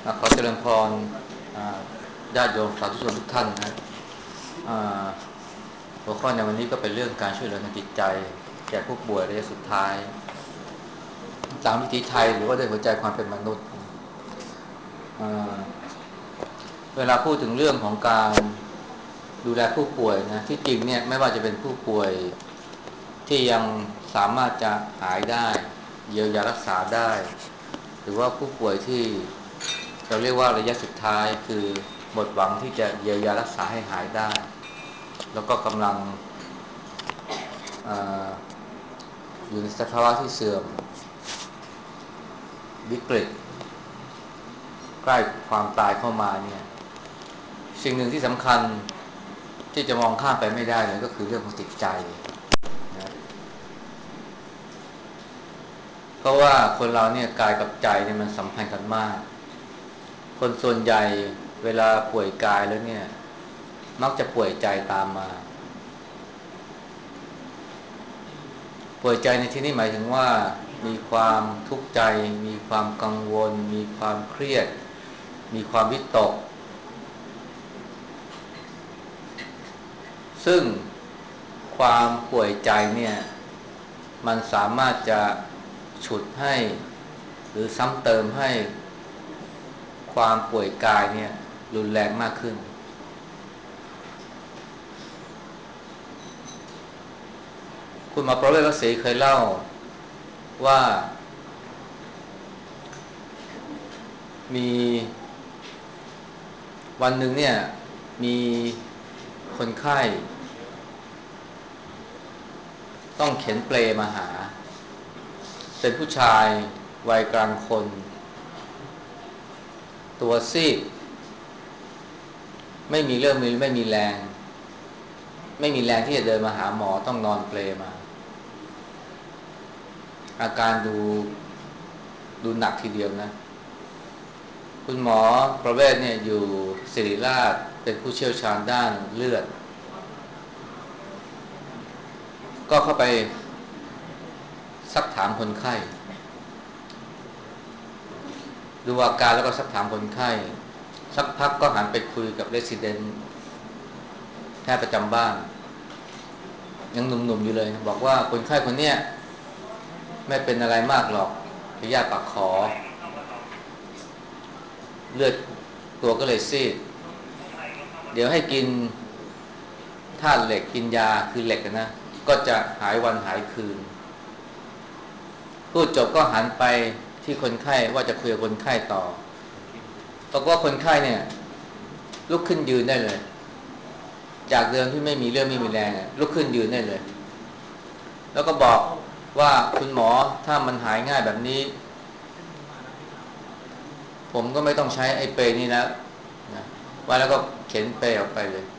ขอเจริญพรอ่าญาติโยมสาธุชนทุกท่านนะอ่าหัวข้อในวันนี้ก็เป็นเรื่องการช่วยเหลือทางจิตใจแก่ผู้ป่วยระยะสุดท้ายตามวิถีไทยหรือว่าด้วยหัวใจความเป็นมนุษย์อ่าเวลาพูดถึงเรื่องของการดูแลผู้ป่วยนะที่จริงเนี่ยไม่ว่าจะเป็นผู้ป่วยที่ยังสามารถจะหายได้เยียวยารักษาได้หรือว่าผู้ป่วยที่เราเรียกว่าระยะสุดท้ายคือหมดหวังที่จะเยียวยารักษาให้หายได้แล้วก็กำลังอาอยู่ในสภาวะที่เสื่อมวิกฤตใกล้ความตายเข้ามาเนี่ยสิ่งหนึ่งที่สำคัญที่จะมองข้ามไปไม่ได้เลยก็คือเรื่องของจิตใจนะเพราะว่าคนเราเนี่ยกายกับใจเนี่ยมันสัมพันธ์กันมากคนส่วนใหญ่เวลาป่วยกายแล้วเนี่ยมักจะป่วยใจตามมา ป่วยใจในที่นี้หมายถึงว่ามีความทุกข์ใจมีความกังวลมีความเครียดมีความวิตกซึ่งความป่วยใจเนี่ยมันสามารถจะฉุดให้หรือซ้ำเติมให้ความป่วยกายเนี่ยรุนแรงมากขึ้นคุณหมอประเวศวสีเคยเล่าว่ามีวันหนึ่งเนี่ยมีคนไข้ต้องเข็นเปลมาหาเป็นผู้ชายวัยกลางคนตัวซีดไม่มีเรื่องมือไม่มีแรงที่จะเดินมาหาหมอต้องนอนเปลมาอาการดูหนักทีเดียวนะคุณหมอประเวศเนี่ยอยู่ศิริราชเป็นผู้เชี่ยวชาญด้านเลือดก็เข้าไปซักถามคนไข้ดูอาการแล้วก็ซักถามคนไข้สักพักก็หันไปคุยกับเรซิเดนต์แพทย์ประจำบ้านยังหนุ่มๆอยู่เลยบอกว่าคนไข้คนเนี้ยไม่เป็นอะไรมากหรอกพยาธิปากขอเลือดตัวก็เลยซีดเดี๋ยวให้กินธาตุเหล็กกินยาคือเหล็กนะก็จะหายวันหายคืนพูดจบก็หันไปที่คนไข้ว่าจะคุยกับคนไข้ต่อปรากฏว่าคนไข้เนี่ยลุกขึ้นยืนได้เลยจากเดิมที่ไม่มีเรื่องไม่มีแรงลุกขึ้นยืนได้เลยแล้วก็บอกว่าคุณหมอถ้ามันหายง่ายแบบนี้ผมก็ไม่ต้องใช้ไอ้เปรนี้แล้วนะว่าแล้วก็เข็นเปรออกไปเลย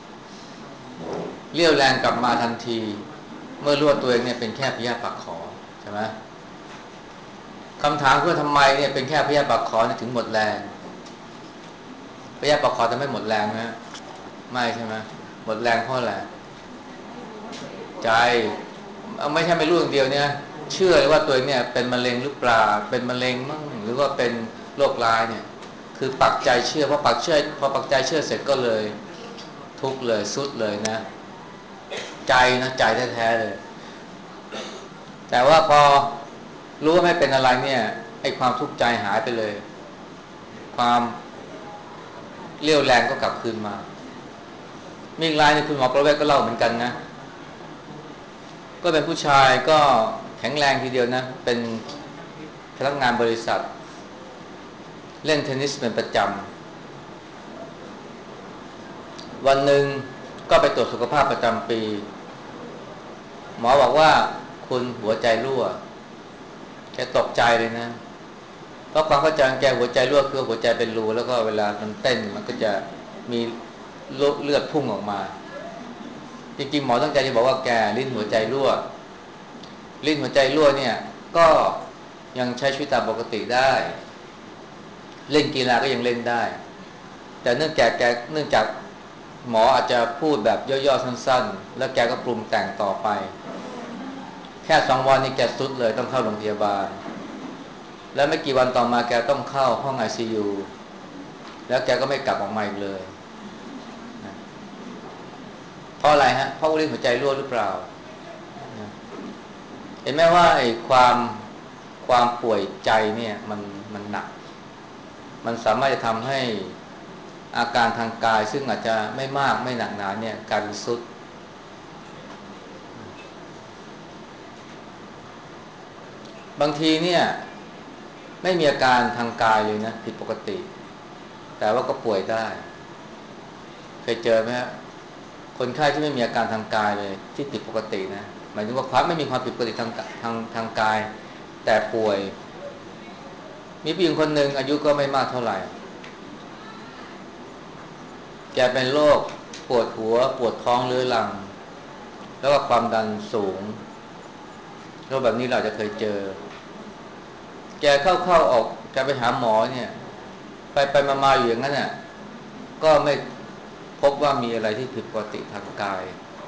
เรี่ยวแรงกลับมาทันทีเมื่อรู้ว่าตัวเองเนี่ยเป็นแค่พยาธิปากขอใช่ไหมคำถามคือทำไมเนี่ยเป็นแค่พยาธิปากขอถึงหมดแรงพยาธิปากขอจะไม่หมดแรงนะไม่ใช่ไหมหมดแรงเพราะอะไรใจไม่ใช่ไม่รู้อย่างเดียวเนี่ยเชื่อเลยว่าตัวเองเนี่ยเป็นมะเร็งหรือเปล่าเป็นมะเร็งมั้งหรือว่าเป็นโรคร้ายเนี่ยคือปักใจเชื่อพอปักใจเชื่อเสร็จก็เลยทุกข์เลยสุดเลยนะใจนะใจแท้ๆเลยแต่ว่าพอรู้ว่าไม่เป็นอะไรเนี่ยไอ้ความทุกข์ใจหายไปเลยความเรี่ยวแรงก็กลับคืนมามีอีกรายนึงคุณหมอประเวศก็เล่าเหมือนกันนะก็เป็นผู้ชายก็แข็งแรงทีเดียวนะเป็นพนักงานบริษัทเล่นเทนนิสเป็นประจำวันหนึ่งก็ไปตรวจสุขภาพประจำปีหมอบอกว่าคุณหัวใจรั่วแกตกใจเลยนะเพราะความเข้าใจของแกหัวใจรั่วคือหัวใจเป็นรูแล้วก็เวลามันเต้นมันก็จะมีเลือดพุ่งออกมาจริงๆหมอตั้งใจจะบอกว่าแกลิ้นหัวใจรั่วลิ้นหัวใจรั่วเนี่ยก็ยังใช้ชีวิตตามปกติได้เล่นกีฬาก็ยังเล่นได้แต่เนื่องจากหมออาจจะพูดแบบย่อๆสั้นๆแล้วแกก็ปรุงแต่งต่อไปแค่2 วันนี้แกสุดเลยต้องเข้าโรงพยาบาลแล้วไม่กี่วันต่อมาแกต้องเข้าห้อง ICU แล้วแกก็ไม่กลับออกมาอีกเลยนะเพราะอะไรฮะเพราะว่าหัวใจรั่วหรือเปล่านะเห็นไหมว่าไอ้ความป่วยใจเนี่ยมันหนักมันสามารถจะทำให้อาการทางกายซึ่งอาจจะไม่มากไม่หนักหนาเนี่ยกลายเป็นทรุดบางทีเนี่ยไม่มีอาการทางกายเลยนะผิดปกติแต่ว่าก็ป่วยได้เคยเจอไหมฮะคนไข้ที่ไม่มีอาการทางกายเลยที่ผิดปกตินะหมายถึงว่าความไม่มีความผิดปกติทางกายแต่ป่วยมีผู้หญิงคนหนึ่งอายุก็ไม่มากเท่าไหร่แกเป็นโรคปวดหัวปวดท้องเรื้อรังแล้วก็ความดันสูงโรคแบบนี้เราจะเคยเจอแกเข้าออกแกไปหาหมอเนี่ยไปมาอยู่อย่างนั้นน่ะก็ไม่พบว่ามีอะไรที่ผิดปกติทางกาย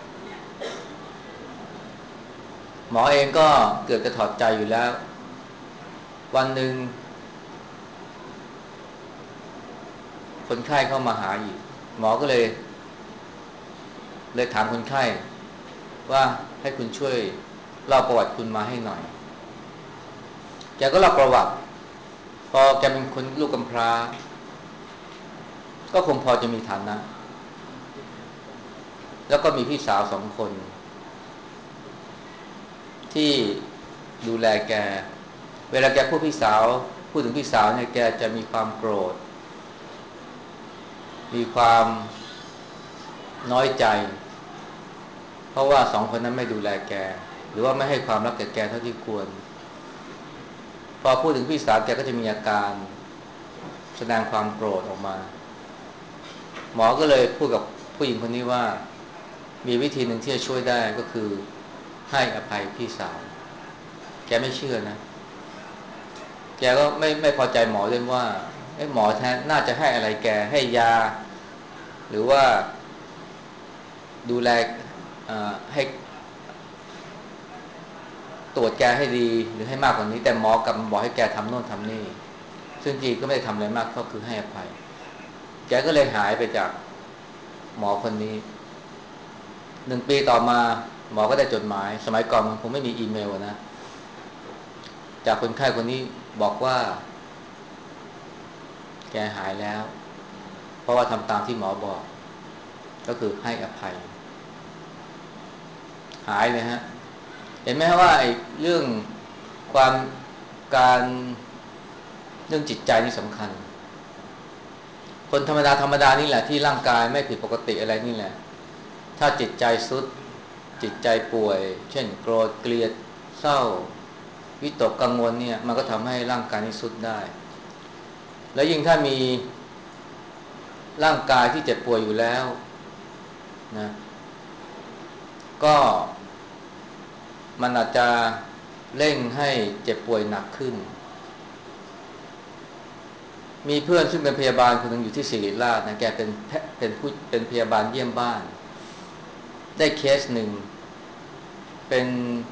หมอเองก็เกือบจะถอดใจอยู่แล้ววันหนึ่งคนไข้เข้ามาหาอีกหมอก็เลยถามคนไข้ว่าให้คุณช่วยเล่าประวัติคุณมาให้หน่อยแกก็เล่าประวัติพอแกเป็นคนลูกกำพร้าก็คงพอจะมีฐานะแล้วก็มีพี่สาว2 คนที่ดูแลแกเวลาแกพูดถึงพี่สาวเนี่ยแกจะมีความโกรธมีความน้อยใจเพราะว่า2 คนนั้นไม่ดูแลแกหรือว่าไม่ให้ความรักแกเท่าที่ควรพอพูดถึงพี่สาวแกก็จะมีอาการแสดงความโกรธออกมาหมอก็เลยพูดกับผู้หญิงคนนี้ว่ามีวิธีหนึ่งที่จะช่วยได้ก็คือให้อภัยพี่สาวแกไม่เชื่อนะแกก็ไม่พอใจหมอเลยว่าหมอแท้น่าจะให้อะไรแกให้ยาหรือว่าดูแลให้ตรวจแกให้ดีหรือให้มากกว่านี้แต่หมอกลับบอกให้แกทำโน่นทำนี่ซึ่งจริงก็ไม่ได้ทำอะไรมากก็คือให้อภัยแกก็เลยหายไปจากหมอคนนี้1 ปีต่อมาหมอก็ได้จดหมายสมัยก่อนมันคงไม่มีอีเมลนะจากคนไข้คนนี้บอกว่าแกหายแล้วเพราะว่าทำตามที่หมอบอกก็คือให้อภัยหายเลยฮะเห็นไหมว่าไอ้เรื่องความการเรื่องจิตใจนี่สำคัญคนธรรมดานี่แหละที่ร่างกายไม่ผิดปกติอะไรนี่แหละถ้าจิตใจทรุดจิตใจป่วยเช่นโกรธเกลียดเศร้าวิตกกังวลเนี่ยมันก็ทำให้ร่างกายนี้ทรุดได้แล้วยิ่งถ้ามีร่างกายที่เจ็บป่วยอยู่แล้วนะก็มันอาจจะเร่งให้เจ็บป่วยหนักขึ้นมีเพื่อนซึ่งเป็นพยาบาลคนหนึ่งอยู่ที่ศิริราชนะแกเป็นพยาบาลเยี่ยมบ้านได้เคสหนึ่งเป็น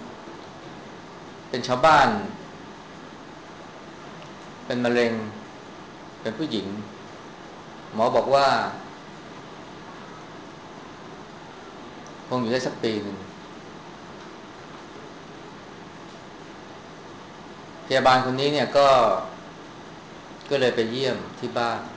เป็นชาวบ้านเป็นมะเร็งเป็นผู้หญิงหมอบอกว่าคงอยู่ได้สักปีหนึ่งพยาบาลคนนี้เนี่ยก็เลยไปเยี่ยมที่บ้าน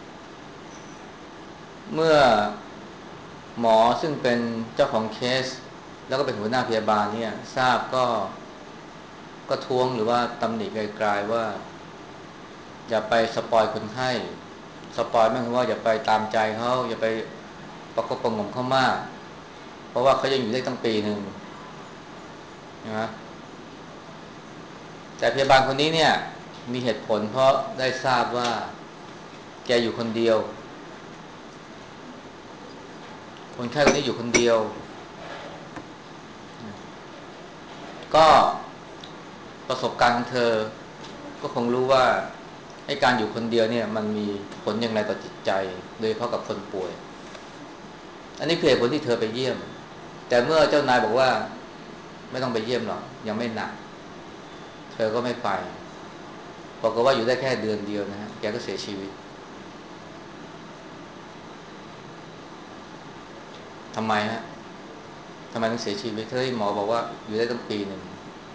เมื่อหมอซึ่งเป็นเจ้าของเคสแล้วก็เป็นหัวหน้าพยาบาลเนี่ยทราบก็ท้วงหรือว่าตำหนิไกลๆว่าอย่าไปสปอยคนไข้สปอยไม่คือว่าอย่าไปตามใจเขาอย่าไปประกบประหงมเขามากเพราะว่าเขายังอยู่ได้ตั้งปีหนึ่งนะแต่พยาบาลคนนี้เนี่ยมีเหตุผลเพราะได้ทราบว่าแกอยู่คนเดียวคนไข้คนนี้อยู่คนเดียวก็ประสบการณ์ของเธอก็คงรู้ว่าให้การอยู่คนเดียวเนี่ยมันมีผลอย่างไรต่อจิตใจโดยเฉพาะกับคนป่วยอันนี้คือเหตุผลที่เธอไปเยี่ยมแต่เมื่อเจ้านายบอกว่าไม่ต้องไปเยี่ยมหรอกยังไม่หนักเธอก็ไม่ไปบอกว่าอยู่ได้แค่เดือนเดียวนะฮะแกก็เสียชีวิตทำไมฮะทำไมต้องเสียชีวิตเฮ้ยหมอบอกว่าอยู่ได้ตั้งปีหนึ่ง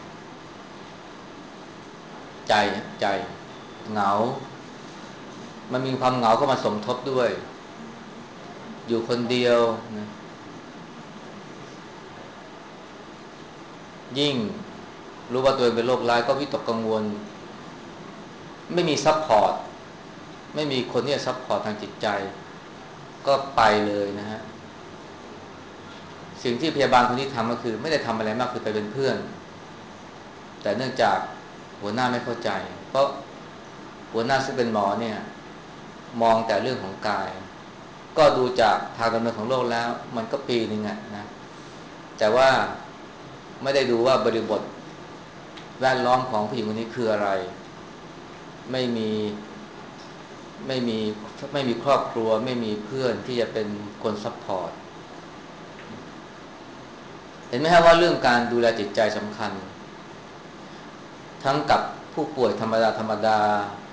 ใจใจเหงามันมีความเหงาเข้ามาสมทบด้วยอยู่คนเดียวนะยิ่งรู้ว่าตัวเองเป็นโรคร้ายก็วิตกกังวลไม่มีซัพพอร์ตไม่มีคนที่จะซัพพอร์ตทางจิตใจก็ไปเลยนะฮะสิ่งที่พยาบาลคนนี้ทำก็คือไม่ได้ทำอะไรมากคือไปเป็นเพื่อนแต่เนื่องจากหัวหน้าไม่เข้าใจเพราะหัวหน้าซึ่งเป็นหมอเนี่ยมองแต่เรื่องของกายก็ดูจากทางดำเนินของโลกแล้วมันก็ปีนึงอะนะแต่ว่าไม่ได้ดูว่าบริบทแวดล้อมของผู้หญิงคนนี้คืออะไรไม่มีไม่มีไม่มีครอบครัวไม่มีเพื่อนที่จะเป็นคนซัพพอร์ตเห็นไหมครับว่าเรื่องการดูแลจิตใจสำคัญทั้งกับผู้ป่วยธรรมดาธรรมดา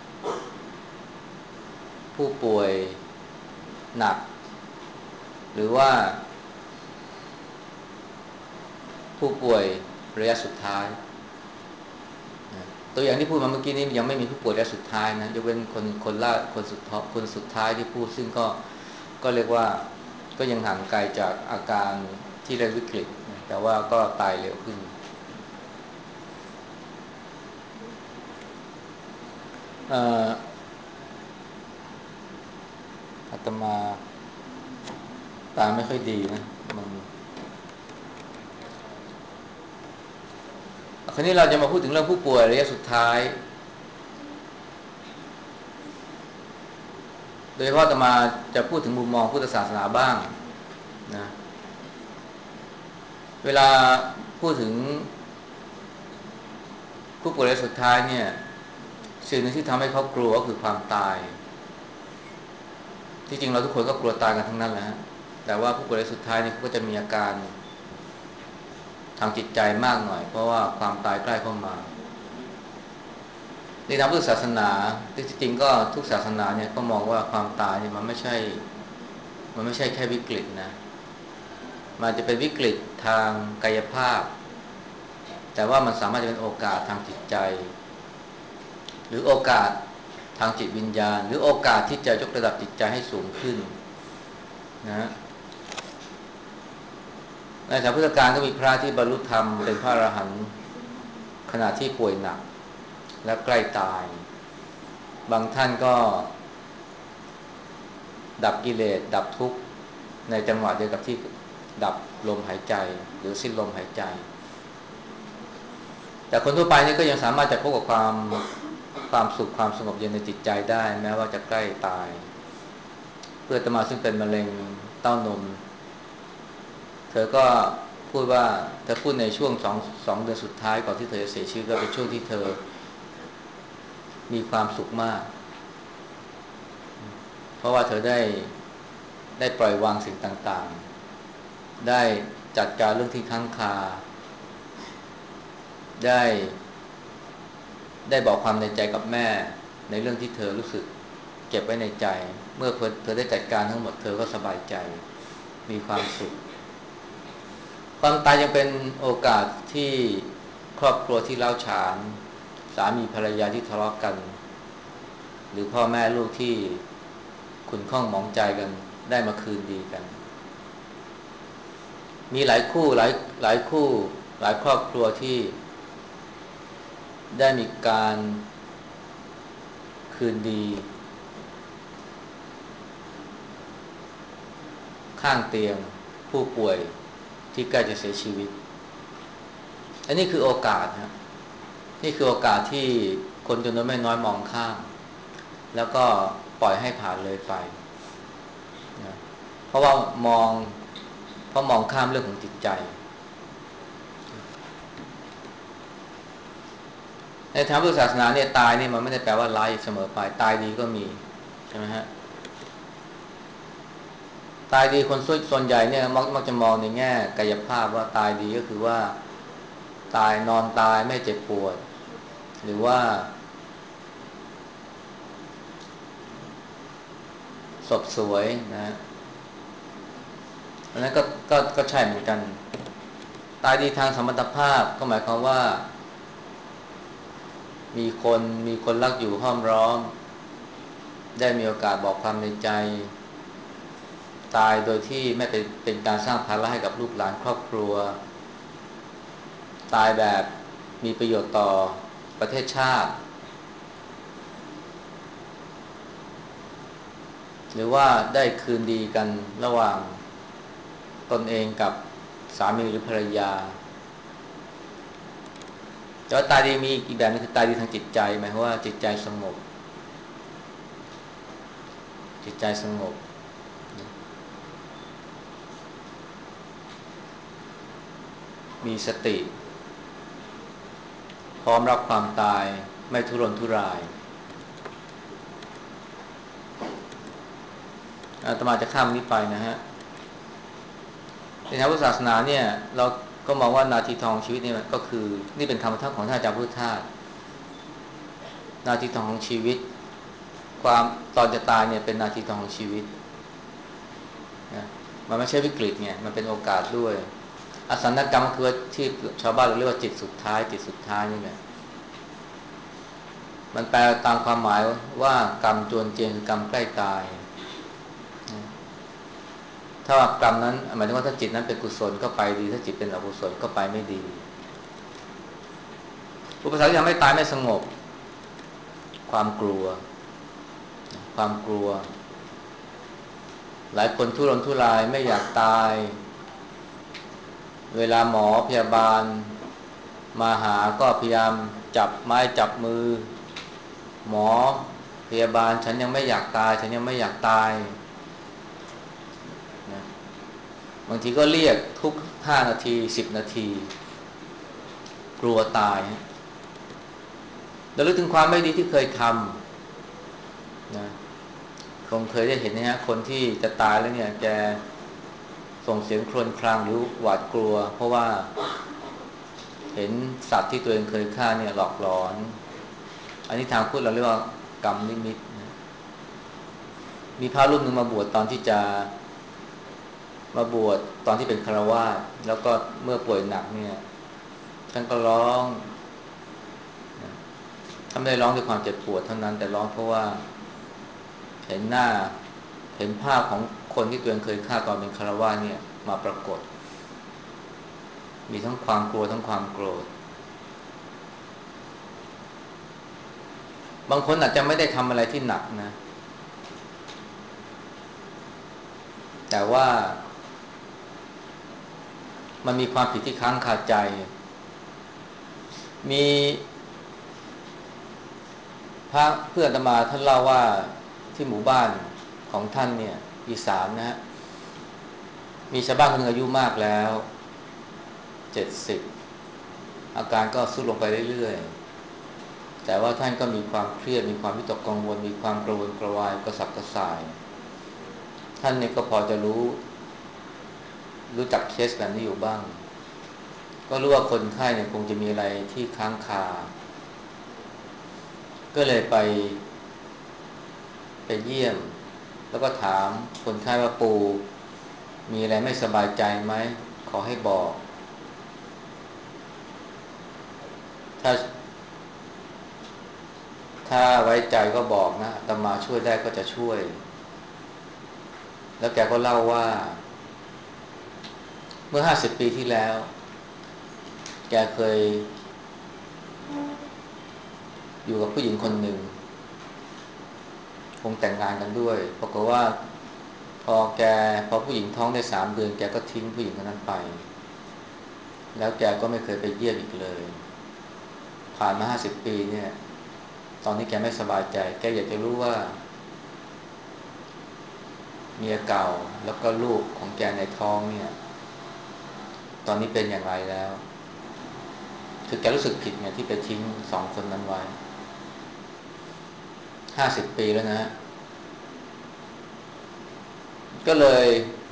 ผู้ป่วยหนักหรือว่าผู้ป่วยระยะสุดท้ายตัวอย่างที่พูดมาเมื่อกี้นี้ยังไม่มีผู้ป่วยระยะสุดท้ายนะยกเว้นคนสุดท้ายที่พูดซึ่งก็เรียกว่าก็ยังห่างไกลจากอาการที่เรียกวิกฤตแต่ว่าก็ตายเร็วขึ้นเอ่ออาตมาตาไม่ค่อยดีนะมันคราวนี้เราจะมาพูดถึงเรื่องผู้ป่วยระยะสุดท้ายโดยเฉพาะอาตมาจะพูดถึงมุมมองพุทธศาสนาบ้างนะเวลาพูดถึงผู้ป่วยระยะสุดท้ายเนี่ยสิ่งหนึ่งที่ทำให้เขากลัวก็คือความตายที่จริงเราทุกคนก็กลัวตายกันทั้งนั้นแหละแต่ว่าผู้ป่วยระยะสุดท้ายนี่เขาก็จะมีอาการทางจิตใจมากหน่อยเพราะว่าความตายใกล้เข้ามาในทางพุทธศาสนาที่จริงก็ทุกศาสนาเนี่ยก็มองว่าความตายเนี่ยมันไม่ใช่แค่วิกฤตนะมันจะเป็นวิกฤตทางกายภาพแต่ว่ามันสามารถจะเป็นโอกาสทางจิตใจหรือโอกาสทางจิตวิญญาณหรือโอกาสที่จะยกระดับจิตใจให้สูงขึ้นนะในสมัยพุทธกาลก็มีพระที่บรรลุธรรมเป็นพระอรหันต์ขณะที่ป่วยหนักและใกล้ตายบางท่านก็ดับกิเลสดับทุกข์ในจังหวะเดียวกับที่ดับลมหายใจหรือสิ้นลมหายใจแต่คนทั่วไปนี่ก็ยังสามารถจะพบกับความสุขความสงบเย็นในจิตใจได้แม้ว่าจะใกล้ตายเพื่อนอาตมาซึ่งเป็นมะเร็งเต้านมเธอก็พูดว่าเธอพูดในช่วงสองเดือนสุดท้ายก่อนที่เธอจะเสียชีวิตก็เป็นช่วงที่เธอมีความสุขมากเพราะว่าเธอได้ปล่อยวางสิ่งต่างๆได้จัดการเรื่องที่ค้างคาได้ได้บอกความในใจกับแม่ในเรื่องที่เธอรู้สึกเก็บไว้ในใจเมื่อเธอได้จัดการทั้งหมดเธอก็สบายใจมีความสุขความตายยังเป็นโอกาสที่ครอบครัวที่เล้าวฉานสามีภรรยาที่ทะเลาะกันหรือพ่อแม่ลูกที่ขุ่นข้องหมองใจกันได้มาคืนดีกันมีหลายคู่หลายคู่หลายครอบครัวที่ได้มีการคืนดีข้างเตียงผู้ป่วยที่ใกล้จะเสียชีวิตอันนี้คือโอกาสนะนี่คือโอกาสที่คนจำนวนไม่น้อยมองข้ามแล้วก็ปล่อยให้ผ่านเลยไปนะเพราะว่ามองเพราะมองข้ามเรื่องของจิตใจในทางพุทธศาสนาเนี่ยตายนี่มันไม่ได้แปลว่าร้ายเสมอไปตายดีก็มีใช่ไหมฮะตายดีคนส่วนใหญ่เนี่ยมักจะมองในแง่กายภาพว่าตายดีก็คือว่าตายนอนตายไม่เจ็บปวดหรือว่าศพสวยนะอันนั้นก็ใช่เหมือนกันตายดีทางสมรรถภาพก็หมายความว่ามีคนรักอยู่ห้อมล้อมได้มีโอกาสบอกความในใจตายโดยที่ไม่เป็นการสร้างภาระให้กับลูกหลานครอบครัวตายแบบมีประโยชน์ต่อประเทศชาติหรือว่าได้คืนดีกันระหว่างตนเองกับสามีหรือภรรยาแต่ว่าตายดีมีอีกแบบนึงคือตายดีทางจิตใจหมายความว่าจิตใจสงบจิตใจสงบมีสติพร้อมรับความตายไม่ทุรนทุรายอาตมาจะข้ามนี้ไปนะฮะในทางพุทธศาสนาเนี่ยเราก็มองว่านาทีทองชีวิตนี่ก็คือนี่เป็นคำทักของท่านอาจารย์พุทธทาสนาทีทองของชีวิตความตอนจะตายเนี่ยเป็นนาทีทองของชีวิตนะมันไม่ใช่วิกฤตเนี่ยมันเป็นโอกาสด้วยอสัญกรรมก็คือที่ชาวบ้านเรียกว่าจิตสุดท้ายจิตสุดท้ายนี่แหละมันแปลตามความหมายว่ากรรมจวนเจียนคือกรรมใกล้ตายถ้ากรรมนั้นหมายถึงว่าถ้าจิตนั้นเป็นกุศลก็ไปดีถ้าจิตเป็นอกุศลก็ไปไม่ดีอุปสรรคที่ทำให้ตายไม่สงบความกลัวความกลัวหลายคนทุรนทุรายไม่อยากตายเวลาหมอพยาบาลมาหาก็พยายามจับไม้จับมือหมอพยาบาลฉันยังไม่อยากตายฉันยังไม่อยากตายนะบางทีก็เรียกทุก5 นาที10 นาทีกลัวตายแล้วลึกถึงความไม่ดีที่เคยทำนะคงเคยได้เห็นนะฮะคนที่จะตายแล้วเนี่ยแกส่งเสียงครวญครางหรือหวาดกลัวเพราะว่าเห็นสัตว์ที่ตัวเองเคยฆ่าเนี่ยหลอกหลอนอันนี้ทางพูดเราเรียกว่ากรรมนิมิตนะมีพระรูปหนึ่งมาบวชตอนที่จะมาบวชตอนที่เป็นฆราวาสแล้วก็เมื่อป่วยหนักเนี่ยท่านก็ร้องท่านไม่ได้ร้องด้วยความเจ็บปวดเท่านั้นแต่ร้องเพราะว่าเห็นหน้าเห็นภาพของคนที่ตัวเองเคยฆ่าตอนเป็นฆราวาสเนี่ยมาปรากฏมีทั้งความกลัวทั้งความโกรธบางคนอาจจะไม่ได้ทำอะไรที่หนักนะแต่ว่ามันมีความผิดที่ค้างคาใจมีพระเพื่อนอาตมาท่านเล่าว่าที่หมู่บ้านของท่านเนี่ยอีสานนะฮะมีชาวบ้านคนหนึ่งอายุมากแล้ว70อาการก็ทรุดลงไปเรื่อยๆแต่ว่าท่านก็มีความเครียดมีความวิตกกังวลมีความกระวนกระวายกระสับกระส่ายท่านเนี่ยก็พอจะรู้จักเคสแบบนี้อยู่บ้างก็รู้ว่าคนไข้เนี่ยคงจะมีอะไรที่ค้างคาก็เลยไปเยี่ยมแล้วก็ถามคนไข้ว่าปู่มีอะไรไม่สบายใจไหมขอให้บอกถ้าถ้าไว้ใจก็บอกนะอาตมาช่วยได้ก็จะช่วยแล้วแกก็เล่าว่าเมื่อ50 ปีที่แล้วแกเคยอยู่กับผู้หญิงคนหนึ่งคงแต่งงานกันด้วยปรากฏว่าพอผู้หญิงท้องได้3 เดือนแกก็ทิ้งผู้หญิงคนนั้นไปแล้วแกก็ไม่เคยไปเยี่ยมอีกเลยผ่านมา50 ปีเนี่ยตอนนี้แกไม่สบายใจแกอยากจะรู้ว่าเมียเก่าแล้วก็ลูกของแกในท้องเนี่ยตอนนี้เป็นอย่างไรแล้วคือแกรู้สึกผิดไงที่ไปทิ้ง2 คนนั้นไว้50 ปีแล้วนะฮะก็เลย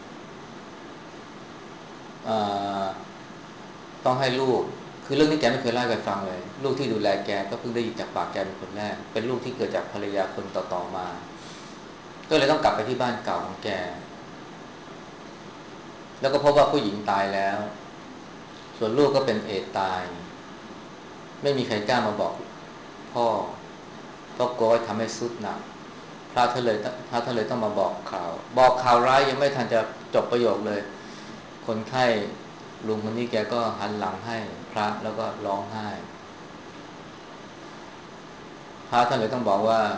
เอ่อต้องให้ลูกคือเรื่องนี้แกไม่เคยเล่าให้ใครฟังเลยลูกที่ดูแลแกก็เพิ่งได้ยินจากปากแกเป็นคนแรกเป็นลูกที่เกิดจากภรรยาคนต่อๆมาก็เลยต้องกลับไปที่บ้านเก่าของแกแล้วก็พบว่าผู้หญิงตายแล้วส่วนลูกก็เป็นเอดส์ตายไม่มีใครกล้ามาบอกพ่อเพราะกลัวว่าทำให้สุดหนักพระท่านเลยต้องมาบอกข่าวร้ายยังไม่ทันจะจบประโยคเลยคนไข้ลุงคนนี้แกก็หันหลังให้พระแล้วก็ร้องไห้พระท่านเลยต้องบอกว่า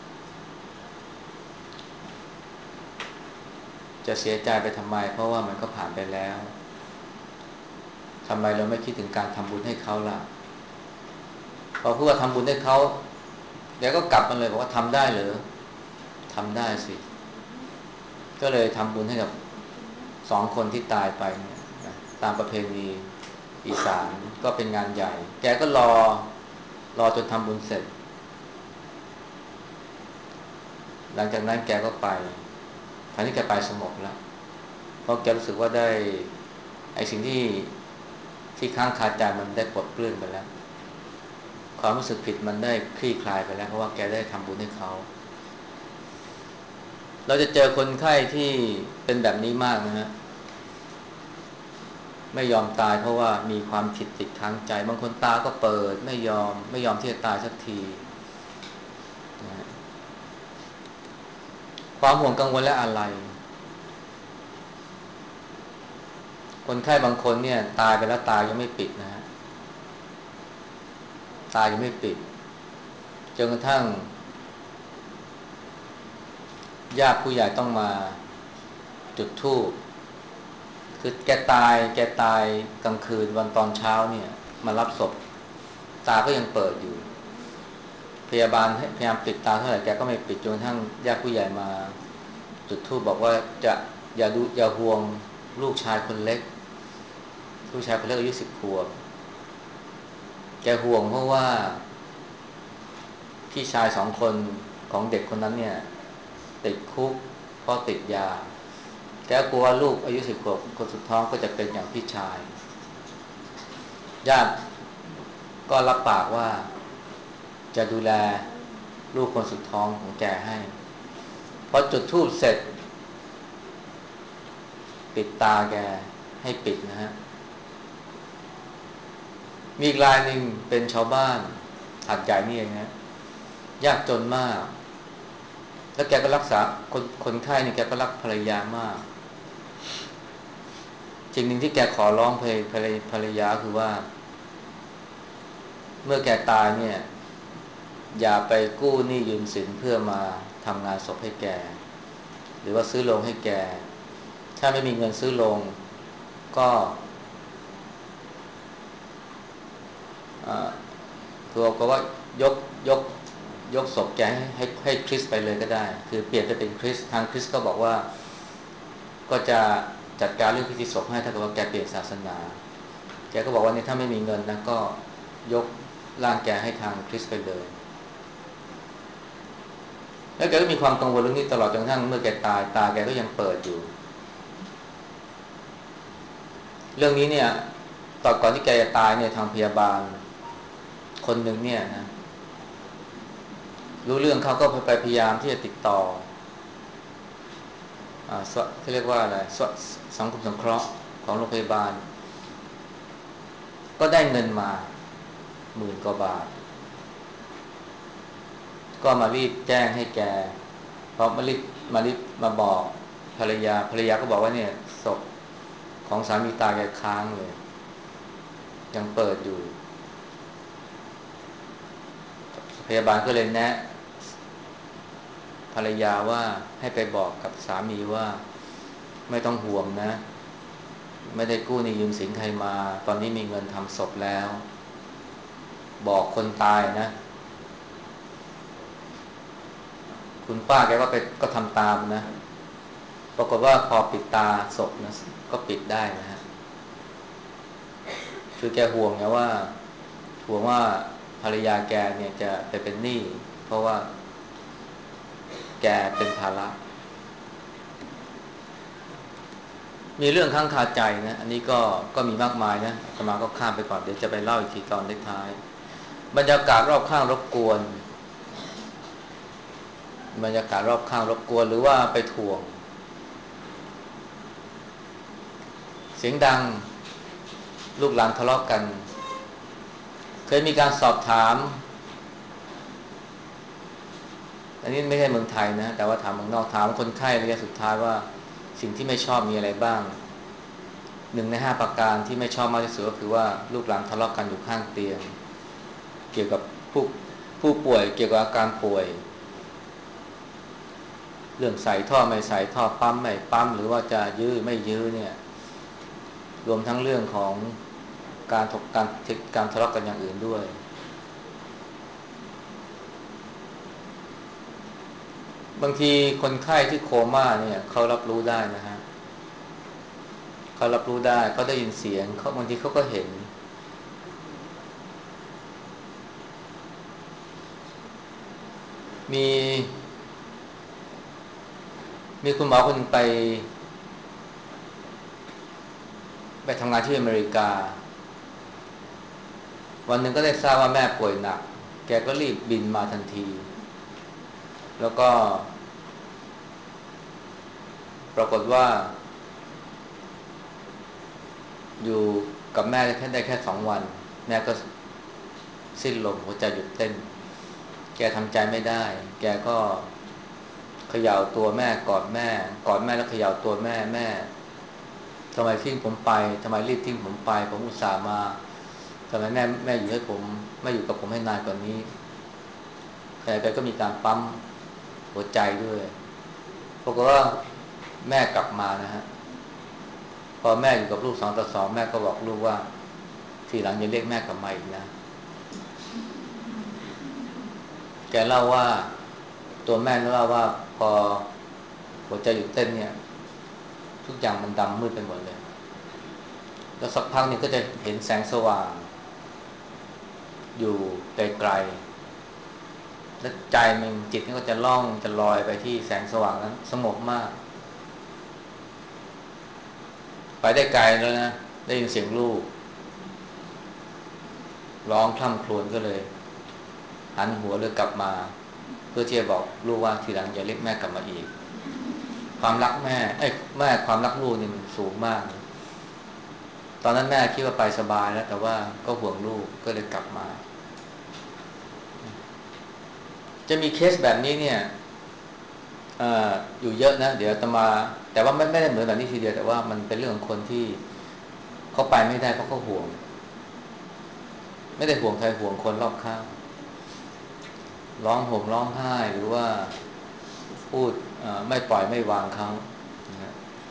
จะเสียใจไปทำไมเพราะว่ามันก็ผ่านไปแล้วทำไมเราไม่คิดถึงการทำบุญให้เขาล่ะพอพูดว่าทำบุญให้เขาแกก็กลับมาเลยบอกว่าทำได้เหรอทำได้สิก็เลยทำบุญให้กับ2 คนที่ตายไปเนี่ยตามประเพณีอีสานก็เป็นงานใหญ่แกก็รอจนทำบุญเสร็จหลังจากนั้นแกก็ไปคราวนี้แกไปสงบแล้วเพราะแกรู้สึกว่าได้ไอ้สิ่งที่ค้างคาใจมันได้ปลดเปลื้องไปแล้วความรู้สึกผิดมันได้คลี่คลายไปแล้วเพราะว่าแกได้ทำบุญให้เขาเราจะเจอคนไข้ที่เป็นแบบนี้มากนะฮะไม่ยอมตายเพราะว่ามีความผิดติดค้างใจบางคนตาก็เปิดไม่ยอมที่จะตายสักทีนะความห่วงกังวลและอะไรคนไข้บางคนเนี่ยตายไปแล้วตายังไม่ปิดนะฮะตายังไม่ปิดจนกระทั่งญาติผู้ใหญ่ต้องมาจุดธูปคือแกตายกลางคืนวันตอนเช้าเนี่ยมารับศพตาก็ยังเปิดอยู่พยาบาลพยายามปิดตาเท่าไหร่แกก็ไม่ปิดจนกระทั่งญาติผู้ใหญ่มาจุดธูปบอกว่าจะอย่าห่วงลูกชายคนเล็กลูกชายคนเล็กอายุ10 ขวบแกห่วงเพราะว่าพี่ชาย2 คนของเด็กคนนั้นเนี่ยติดคุกเพราะติดยาแกกลัวลูกอายุ10 ขวบคนสุดท้องก็จะเป็นอย่างพี่ชายญาติก็รับปากว่าจะดูแลลูกคนสุดท้องของแกให้พอจุดธูปเสร็จปิดตาแกให้ปิดนะฮะมีอีกรายหนึ่งเป็นชาวบ้านหาดใหญ่นี่เองนะยากจนมากแล้วแกก็รักษาคนไข้นี่แกก็รักภรรยามากสิ่งหนึ่งที่แกขอร้องภรรยาคือว่าเมื่อแกตายเนี่ยอย่าไปกู้หนี้ยืมสินเพื่อมาทำงานศพให้แกหรือว่าซื้อโรงให้แกถ้าไม่มีเงินซื้อโรงก็คือก็ว่ายกยกยกศพแกให้คริสไปเลยก็ได้คือเปลี่ยนไปเป็นคริสทางคริสก็บอกว่าก็จะจัดการเรื่องพิธีศพให้ถ้าเกิดว่าแกเปลี่ยนศาสนาแกก็บอกว่าเนี่ยถ้าไม่มีเงินนะก็ยกร่างแกให้ทางคริสไปเลยแล้วแกก็มีความกังวลเรื่องนี้ตลอดจนกระทั่งเมื่อแกตายตาแกก็ยังเปิดอยู่เรื่องนี้เนี่ยตอนก่อนที่แกจะตายเนี่ยทางพยาบาลคนหนึ่งเนี่ยนะรู้เรื่องเขาก็ไปพยายามที่จะติดต่อที่เรียกว่าอะไรสังคมสงเคราะห์ของโรงพยาบาลก็ได้เงินมา10,000 กว่าบาทก็มารีบแจ้งให้แกเพราะมารีบมาบอกภรรยาก็บอกว่าเนี่ยศพของสามีตายแกค้างเลยยังเปิดอยู่พยาบาลก็เลยแนะภรรยาว่าให้ไปบอกกับสามีว่าไม่ต้องห่วงนะไม่ได้กู้หนี้ยืมสินใครมาตอนนี้มีเงินทำศพแล้วบอกคนตายนะคุณป้าแกก็ทำตามนะปรากฏว่าพอปิดตาศพนะก็ปิดได้นะฮะคือแกห่วงว่าภรรยาแกเนี่ยจะไปเป็นหนี้เพราะว่าแกเป็นภาระมีเรื่องข้างคาใจนะอันนี้ก็มีมากมายนะอาตมาก็ข้ามไปก่อนเดี๋ยวจะไปเล่าอีกทีตอนท้ายบรรยากาศรอบข้างรบกวนบรรยากาศรอบข้างรบกวนหรือว่าไปถ่วงเสียงดังลูกหลานทะเลาะกันเคยมีการสอบถามอันนี้ไม่ใช่เมืองไทยนะแต่ว่าถามเมืองนอกถามคนไข้ระยะสุดท้ายว่าสิ่งที่ไม่ชอบมีอะไรบ้าง1 ใน 5ประการที่ไม่ชอบมากที่สุดก็คือว่าลูกหลานทะเลาะกันอยู่ข้างเตียงเกี่ยวกับผู้ผู้ป่วยเกี่ยวกับอาการป่วยเรื่องใส่ท่อไม่ใส่ท่อปั๊มไม่ปั๊มหรือว่าจะยื้อไม่ยื้อเนี่ยรวมทั้งเรื่องของการถกการทะเลาะกันอย่างอื่นด้วยบางทีคนไข้ที่โคม่าเนี่ยเขารับรู้ได้นะฮะเขารับรู้ได้เขาได้ยินเสียงเขาบางทีเขาก็เห็นมีมีคุณหมอคนหนึ่งไปทำงานที่อเมริกาวันหนึ่งก็ได้ทราบว่าแม่ป่วยหนักแกก็รีบบินมาทันทีแล้วก็ปรากฏว่าอยู่กับแม่ได้แค่2 วันแม่ก็สิ้นลมหัวใจหยุดเต้นแกทำใจไม่ได้แกก็เขย่าตัวแม่กอดแม่แล้วเขย่าตัวแม่ทำไมทิ้งผมไปทำไมรีบทิ้งผมไปผมอุตส่าห์มาทำไมแม่อยู่ให้ผมไม่อยู่กับผมให้นานกว่านี้แต่แกก็มีการปั๊มหัวใจด้วยปรากฏว่าแม่กลับมานะฮะพอแม่อยู่กับลูก2 ต่อ 2แม่ก็บอกลูกว่าทีหลังอย่าเรียกแม่กลับมาอีกนะแกเล่าว่าตัวแม่เล่าว่าพอหัวใจหยุดเต้นเนี่ยทุกอย่างมันดำมืดไปหมดเลยแล้วสักพักนึงก็จะเห็นแสงสว่างอยู่ไกลๆและใจมันจิตมันก็จะล่องจะลอยไปที่แสงสว่างนั้นสงบมากไปได้ไกลแล้วนะได้ยินเสียงลูกร้องคร่ำครวญก็เลยหันหัวเลยกลับมาเพื่อที่จะบอกลูกว่าทีหลังอย่าเรียกแม่กลับมาอีกความรักแม่ความรักลูกนี่มันสูงมากตอนนั้นแม่คิดว่าไปสบายแล้วแต่ว่าก็ห่วงลูกก็เลยกลับมาจะมีเคสแบบนี้เนี่ยอยู่เยอะนะเดี๋ยวจะมาแต่ว่าไม่ได้เหมือนแบบนี้ทีเดียวแต่ว่ามันเป็นเรื่องของคนที่เขาไปไม่ได้เพราะเขาห่วงไม่ได้ห่วงใครห่วงคนรอบข้างร้องห่มร้องไห้หรือว่าพูดไม่ปล่อยไม่วางเขานะ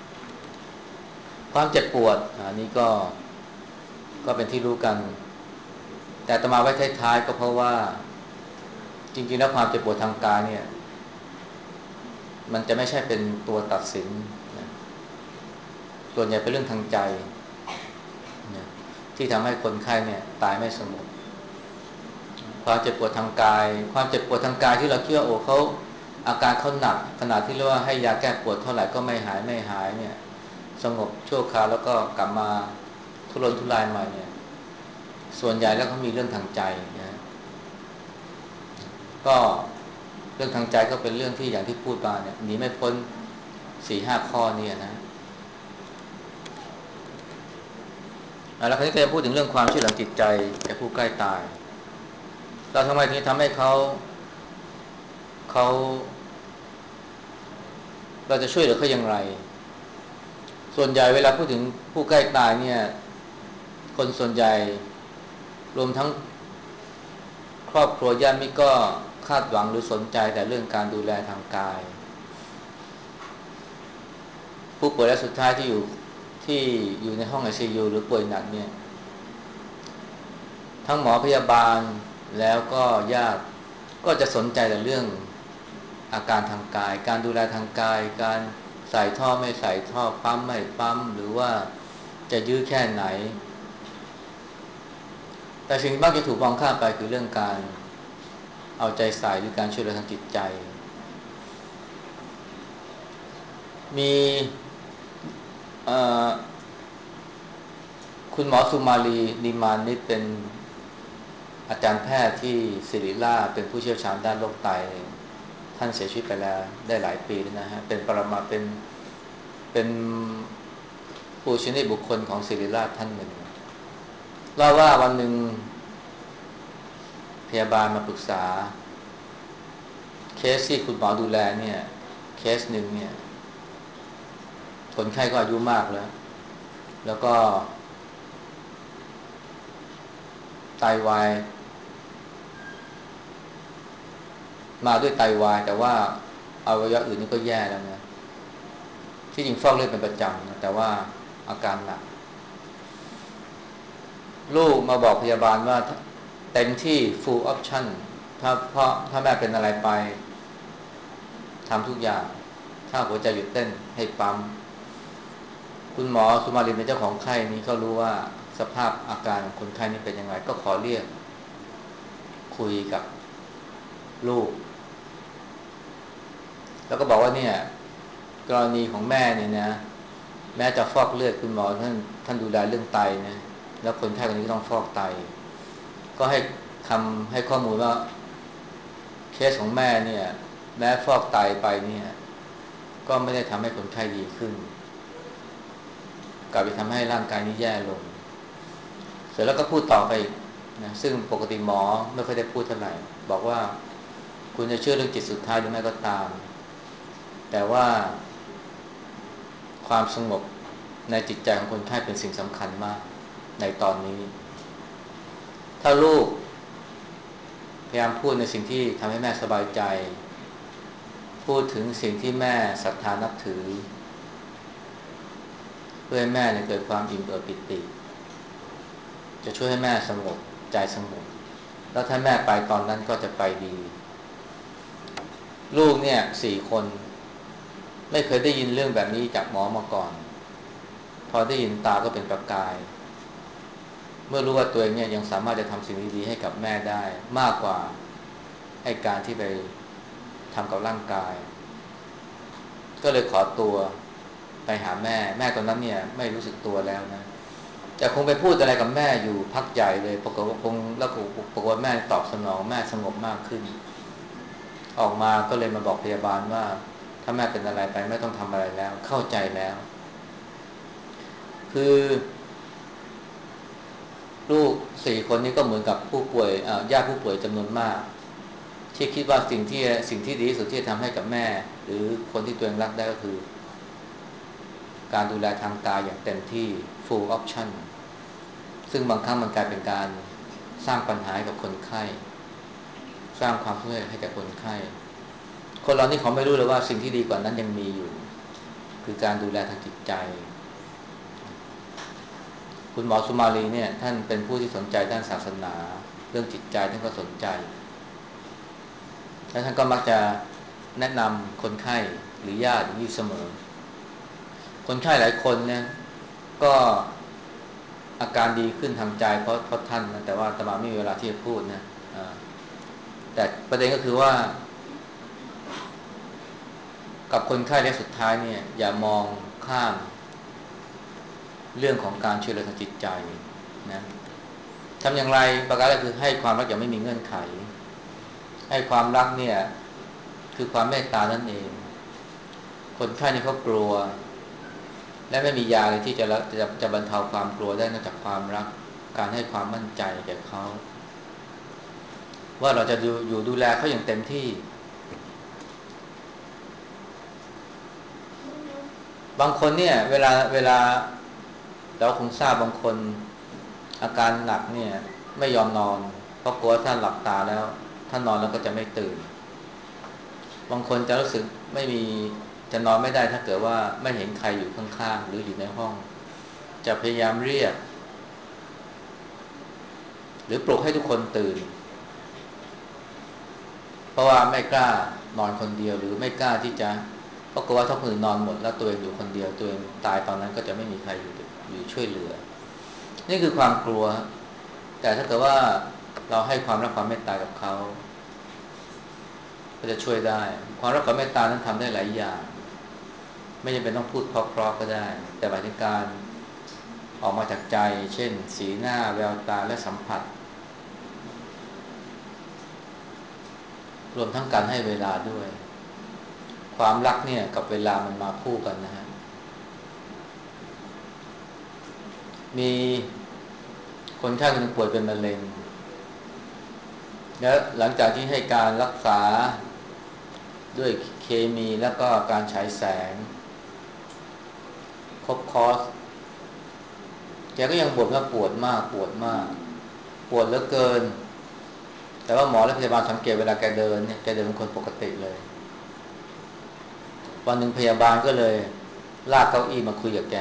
ความเจ็บปวดอันนี้ก็เป็นที่รู้กันแต่อาตมาไว้ท้ายๆก็เพราะว่าจริงๆแล้วความเจ็บปวดทางกายเนี่ยมันจะไม่ใช่เป็นตัวตัดสินนะส่วนใหญ่เป็นเรื่องทางใจนะที่ทำให้คนไข้เนี่ยตายไม่สงบความเจ็บปวดทางกายความเจ็บปวดทางกายที่เราคิดว่าโอ้เขาอาการเขาหนักขนาดที่เรียกว่าให้ยาแก้ปวดเท่าไหร่ก็ไม่หายเนี่ยสงบชั่วคราวแล้วก็กลับมาทุรนทุรายใหม่เนี่ยส่วนใหญ่แล้วเขามีเรื่องทางใจนะก็เรื่องทางใจก็เป็นเรื่องที่อย่างที่พูดมาเนี่ยหนีไม่พ้น4-5 ข้อนี่นะแล้วคราวนี้ก็จะพูดถึงเรื่องความช่วยเหลือจิตใจแก่ผู้ใกล้ตายเราทำไมถึงทำให้เขาเราจะช่วยเหลือเขาอย่างไรส่วนใหญ่เวลาพูดถึงผู้ใกล้ตายเนี่ยคนส่วนใหญ่รวมทั้งครอบครัวญาติมิตรก็คาดหวังหรือสนใจแต่เรื่องการดูแลทางกายผู้ป่วยรายสุดท้ายที่อยู่ในห้อง ICU หรือป่วยหนักเนี่ยทั้งหมอพยาบาลแล้วก็ญาติก็จะสนใจแต่เรื่องอาการทางกายการดูแลทางกายการใส่ท่อไม่ใส่ท่อปั๊มไม่ปั๊มหรือว่าจะยื้อแค่ไหนแต่สิ่งที่มักจะถูกมองข้ามไปคือเรื่องการเอาใจใส่หรือการช่วยเหลือทางจิตใจมีเอ่อคุณหมอสุมาลีนิมานนิตเป็นอาจารย์แพทย์ที่ศิริราชเป็นผู้เชี่ยวชาญด้านโรคไตแถท่านเสียชีวิตไปแล้วได้หลายปีแล้วนะฮะเป็นปรมาเป็นปูชนียบุคคลของศิริราชท่านหนึ่งเล่าว่าวันหนึ่งพยาบาลมาปรึกษาเคสที่คุณหมอดูแลเนี่ยเคสหนึ่งเนี่ยคนไข้ก็อายุมากแล้วก็ไตวายมาด้วยไตวายแต่ว่าอวัยวะอื่นนี่ก็แย่แล้วนะที่จริงฟอกเลือดเป็นประจำนะแต่ว่าอาการหนักลูกมาบอกพยาบาลว่าเต็มที่ full option ถ้าแม่เป็นอะไรไปทำทุกอย่างถ้าหัวใจหยุดเต้นให้ปั๊มคุณหมอสุมาลินเป็นเจ้าของไข้นี้ก็รู้ว่าสภาพอาการของคนไข้นี้เป็นยังไงก็ขอเรียกคุยกับลูกแล้วก็บอกว่าเนี่ยกรณีของแม่เนี่ยนะแม้จะฟอกเลือดคุณหมอท่านดูแลเรื่องไตนะแล้วคนไข้คนนี้ก็ต้องฟอกไตก็ให้ข้อมูลว่าเคสของแม่เนี่ยแม้ฟอกไตไปเนี่ยก็ไม่ได้ทำให้คนไข้ดีขึ้นกลับไปทำให้ร่างกายนี้แย่ลงเสร็จแล้วก็พูดต่อไปอีกนะซึ่งปกติหมอไม่ค่อยได้พูดเท่าไหร่บอกว่าคุณจะเชื่อเรื่องจิตสุดท้ายหรือไม่ก็ตามแต่ว่าความสงบในจิตใจของคนไข้เป็นสิ่งสำคัญมากในตอนนี้ถ้าลูกพยายามพูดในสิ่งที่ทำให้แม่สบายใจพูดถึงสิ่งที่แม่ศรัทธานับถือเพื่อให้แม่เกิดความอิ่มเอิบปิติจะช่วยให้แม่สงบใจสงบแล้วถ้าแม่ไปตอนนั้นก็จะไปดีลูกเนี่ย4 คนไม่เคยได้ยินเรื่องแบบนี้จากหมอมาก่อนพอได้ยินตาก็เป็นประกายเมื่อรู้ว่าตัวเองเนี่ยยังสามารถจะทำสิ่งดีๆให้กับแม่ได้มากกว่าให้การที่ไปทำกับร่างกายก็เลยขอตัวไปหาแม่ตอนนั้นเนี่ยไม่รู้สึกตัวแล้วนะแต่คงไปพูดอะไรกับแม่อยู่พักใหญ่เลยปรากฏว่าคงแล้วปรากฏว่าแม่ตอบสนองแม่สงบมากขึ้นออกมาก็เลยมาบอกพยาบาลว่าถ้าแม่เป็นอะไรไปไม่ต้องทำอะไรแล้วเข้าใจแล้วคือลูก4 คนนี้ก็เหมือนกับผู้ป่วยญาติผู้ป่วยจำนวนมากที่คิดว่าสิ่งที่ดีที่สุดที่จะทำให้กับแม่หรือคนที่ตัวเองรักได้ก็คือการดูแลทางกายอย่างเต็มที่ full option ซึ่งบางครั้งมันกลายเป็นการสร้างปัญหาให้กับคนไข้สร้างความทุกข์ให้กับคนไข้คนเรานี่เขาไม่รู้เลยว่าสิ่งที่ดีกว่านั้นยังมีอยู่คือการดูแลทางจิตใจคุณหมอสุมาลีเนี่ยท่านเป็นผู้ที่สนใจด้านศาสนาเรื่องจิตใจท่านก็สนใจและท่านก็มักจะแนะนำคนไข้หรือญาติอย่างนี้เสมอคนไข้หลายคนเนี่ยก็อาการดีขึ้นทางใจเพราะท่านนะแต่ว่าอาตมาไม่มีเวลาที่จะพูดนะแต่ประเด็นก็คือว่ากับคนไข้ระยะสุดท้ายเนี่ยอย่ามองข้ามเรื่องของการช่วยเหลือทางจิตใจนะทำอย่างไรประการแรกคือให้ความรักอย่างไม่มีเงื่อนไขให้ความรักเนี่ยคือความเมตตานั่นเองคนไข้นี่เขากลัวและไม่มียาเลยที่จะบรรเทาความกลัวได้นอกจากความรักการให้ความมั่นใจแก่เขาว่าเราจะอยู่ดูแลเขาอย่างเต็มที่บางคนเนี่ยเวลาเราคงทราบบางคนอาการหนักเนี่ยไม่ยอมนอนเพราะกลัวถ้าหลับตาแล้วถ้านอนแล้วก็จะไม่ตื่นบางคนจะรู้สึกไม่มีจะนอนไม่ได้ถ้าเกิดว่าไม่เห็นใครอยู่ข้างๆหรืออยู่ในห้องจะพยายามเรียกหรือปลุกให้ทุกคนตื่นเพราะว่าไม่กล้านอนคนเดียวหรือไม่กล้าที่จะเพราะกลัวว่าถ้าคนอื่นนอนหมดแล้วตัวเองอยู่คนเดียวตัวเองตายตอนนั้นก็จะไม่มีใครอยู่ช่วยเหลือนี่คือความกลัวแต่ถ้าเกิดว่าเราให้ความรักความเมตตากับเขาก็จะช่วยได้ความรักความเมตตานั้นทำได้หลายอย่างไม่จำเป็นต้องพูดเพราะๆก็ได้แต่หมายถึงการออกมาจากใจเช่นสีหน้าแววตาและสัมผัสรวมทั้งการให้เวลาด้วยความรักเนี่ยกับเวลามันมาคู่กันนะฮะมีคนไข้คนหนึงป่วยเป็นมะเร็งแล้วหลังจากที่ให้การรักษาด้วยเคมีแล้วก็การฉายแสงครบคอร์สแกก็ยังบ่นว่าปวดมากปวดมากปวดเหลือเกินแต่ว่าหมอและพยาบาลสังเกตเวลาแกเดินเนี่ยแกเดินเป็นคนปกติเลยวันหนึ่งพยาบาลก็เลยลากเก้าอี้มาคุยกับแก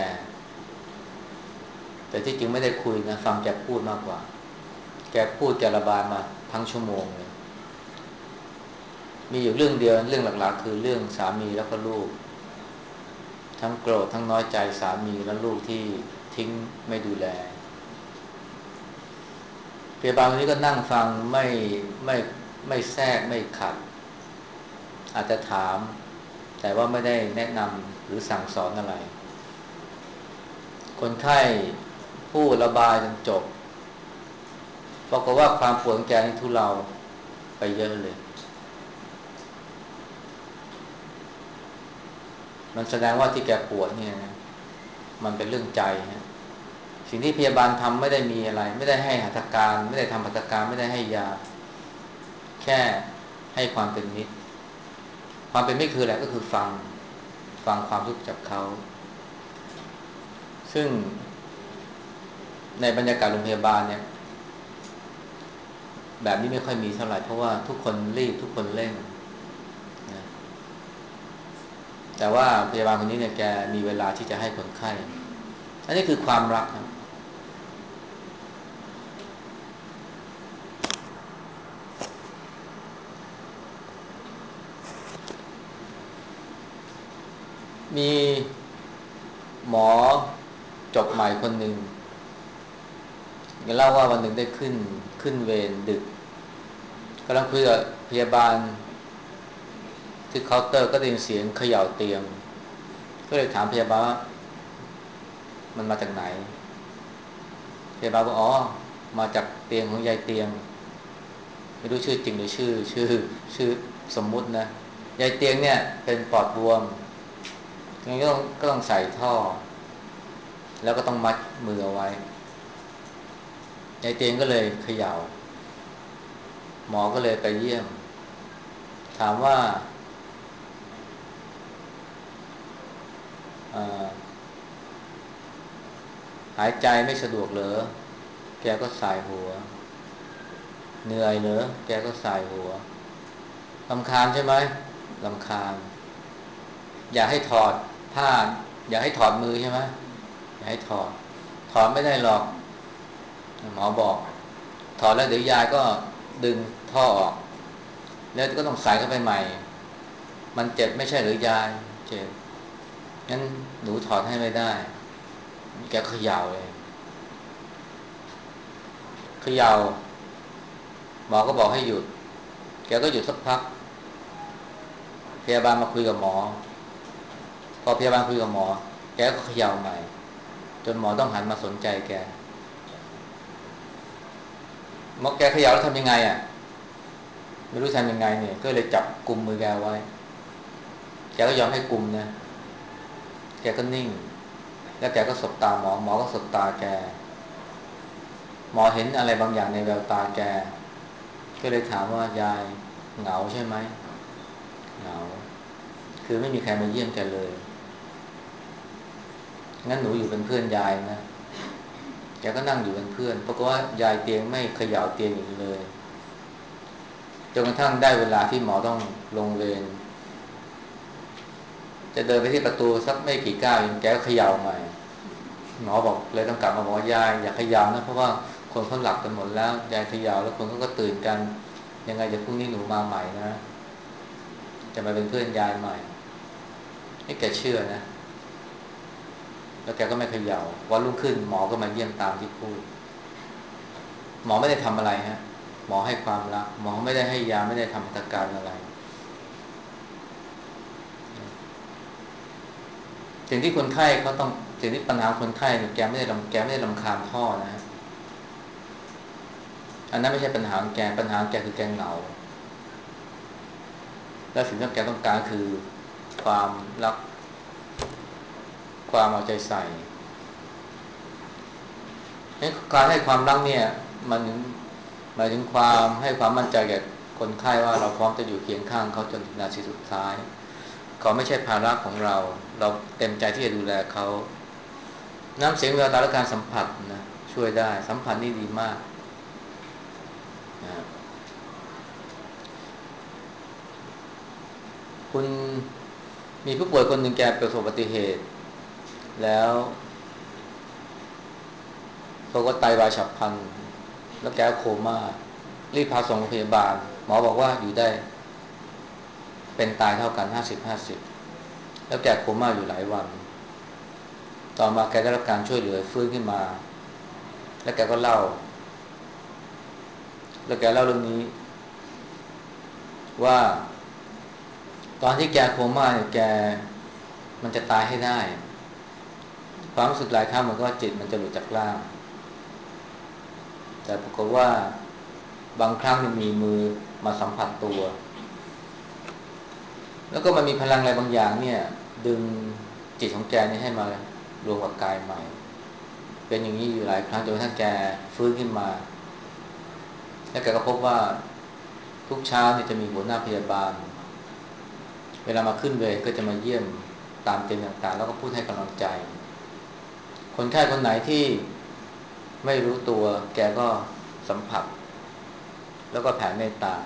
แต่ที่จริงไม่ได้คุยนะฟังแกพูดมากกว่าแกพูดแกระบายมาทั้งชั่วโมงเลยมีอยู่เรื่องเดียวเรื่องหลักๆคือเรื่องสามีแล้วก็ลูกทั้งโกรธทั้งน้อยใจสามีและลูกที่ทิ้งไม่ดูแลพยาบาลคนนี้ก็นั่งฟังไม่ไม่แทรกไม่ขัดอาจจะถามแต่ว่าไม่ได้แนะนำหรือสั่งสอนอะไรคนไข้พูดระบายจนจบปรากฏว่าความปวดของแกนี่ทุเลาไปเยอะเลยมันแสดงว่าที่แกปวดเนี่ยมันเป็นเรื่องใจฮะสิ่งที่พยาบาลทำไม่ได้มีอะไรไม่ได้ให้หัตถการไม่ได้ทำหัตถการไม่ได้ให้ยาแค่ให้ความเป็นมิตรความเป็นมิตรคืออะไรก็คือฟังความทุกข์จากเขาซึ่งในบรรยากาศโรงพยาบาลเนี่ยแบบนี้ไม่ค่อยมีเท่าไหร่เพราะว่าทุกคนรีบทุกคนเร่งนะแต่ว่าพยาบาลคนนี้เนี่ยแกมีเวลาที่จะให้คนไข้อันนี้คือความรักครับมีหมอจบใหม่คนหนึ่งเล่าว่าวันหนึ่งได้ขึ้นเวรดึกกำลังคุยกับพยาบาลที่เคาน์เตอร์ก็ได้ยินเสียงเขย่าเตียงก็เลยถามพยาบาลว่ามันมาจากไหนพยาบาลบอกอ๋อมาจากเตียงของยายเตียงไม่รู้ชื่อจริงหรือชื่อสมมุตินะยายเตียงเนี่ยเป็นปอดบวมงั้นก็ต้องใส่ท่อแล้วก็ต้องมัดมือเอาไว้ยายเตียงก็เลยเขย่าหมอก็เลยไปเยี่ยมถามว่าเอ่อหายใจไม่สะดวกเหรอแกก็สายหัวเหนื่อยเหรอแกก็สายหัวรำคาญใช่ไหมรำคาญอยากให้ถอดผ้าอยากให้ถอดมือใช่ไหมอยากให้ถอดไม่ได้หรอกหมอบอกถอดแล้วเดี๋ยวยายก็ดึงท่อออกแล้วก็ต้องใส่เข้าไปใหม่มันเจ็บไม่ใช่หรือยายเจ็บงั้นหนูถอดให้ไม่ได้แกเขย่าเลยเขย่าหมอก็บอกให้หยุดแกก็หยุดสักพักพยาบาลมาคุยกับหมอพอพยาบาลคุยกับหมอแกก็เขย่าใหม่จนหมอต้องหันมาสนใจแกหมอแกเขย่าแล้วทำยังไงอ่ะไม่รู้ทำยังไงเนี่ยก็เลยจับกุมมือแกไว้แกก็ยอมให้กุมนะแกก็นิ่งแล้วแกก็สบตาหมอก็สบตาแกหมอเห็นอะไรบางอย่างในแววตาแกก็เลยถามว่ายายเหงาใช่ไหมเหงาคือไม่มีใครมาเยี่ยมแกเลยงั้นหนูอยู่เป็นเพื่อนยายนะแกก็นั่งอยู่เป็นเพื่อนปรากฏว่ายายเตียงไม่เขย่าเตียงอีกเลยจนกระทั่งได้เวลาที่หมอต้องลงเวรจะเดินไปที่ประตูสักไม่กี่ก้าวเองแกก็เขย่าใหม่หมอบอกเลยต้องกลับมาบอกว่ายายอย่าเขย่านะเพราะว่าคนเขาหลับกันหมดแล้วยายเขย่าแล้วคนเขาก็ตื่นกันยังไงเดี๋ยวพรุ่งนี้หนูมาใหม่นะจะมาเป็นเพื่อนยายใหม่ให้แกเชื่อนะแล้วแกก็ไม่เขย่าวันรุ่งขึ้นหมอก็มาเยี่ยมตามที่พูดหมอไม่ได้ทำอะไรฮะหมอให้ความรักหมอไม่ได้ให้ยาไม่ได้ทำหัตถการอะไรสิ่งที่คนไข้เขาต้องสิ่งที่ปัญหาคนไข้เนี่ยแกไม่ได้รำคาญท่อนะฮะอันนั้นไม่ใช่ปัญหาของแกปัญหาของแกคือแกเหงาและสิ่งที่แกต้องการคือความรักความเอาใจใส่การให้ความรักเนี่ยมันหมายถึงความให้ความมั่นใจแก่คนไข้ว่าเราพร้อมจะอยู่เคียงข้างเขาจนถึงนาทีสุดท้ายเขาไม่ใช่ภาระของเราเต็มใจที่จะดูแลเขาน้ำเสียงแววตาและการสัมผัสนะช่วยได้สัมผัสนี่ดีมากนะคุณมีผู้ป่วยคนหนึ่งแกประสบอุบัติเหตุแล้วเขาก็ไตวายฉับพลันแล้วแกโคม่ารีบพาส่งโรงพยาบาลหมอบอกว่าอยู่ได้เป็นตายเท่ากัน50-50แล้วแกโคม่าอยู่หลายวันต่อมาแกได้รับการช่วยเหลือฟื้นขึ้นมาแล้วแกก็เล่าเรื่องนี้ว่าตอนที่แกโคม่าเนี่ยมันจะตายให้ได้ความรู้สึกหลายครั้งเหมือนกับว่าจิตมันจะหลุดจากร่างแต่ปรากฏว่าบางครั้งมันมีมือมาสัมผัสตัวแล้วก็มันมีพลังอะไรบางอย่างเนี่ยดึงจิตของแกนี่ให้มารวมกับกายใหม่เป็นอย่างนี้อยู่หลายครั้งจนกระทั่งแกฟื้นขึ้นมาแล้วแกก็พบว่าทุกเช้านี่จะมีหัวหน้าพยาบาลเวลามาขึ้นเวรก็จะมาเยี่ยมตามเตียงต่างๆแล้วก็พูดให้กำลังใจคนไข้คนไหนที่ไม่รู้ตัวแกก็สัมผัสแล้วก็แผ่เมตตา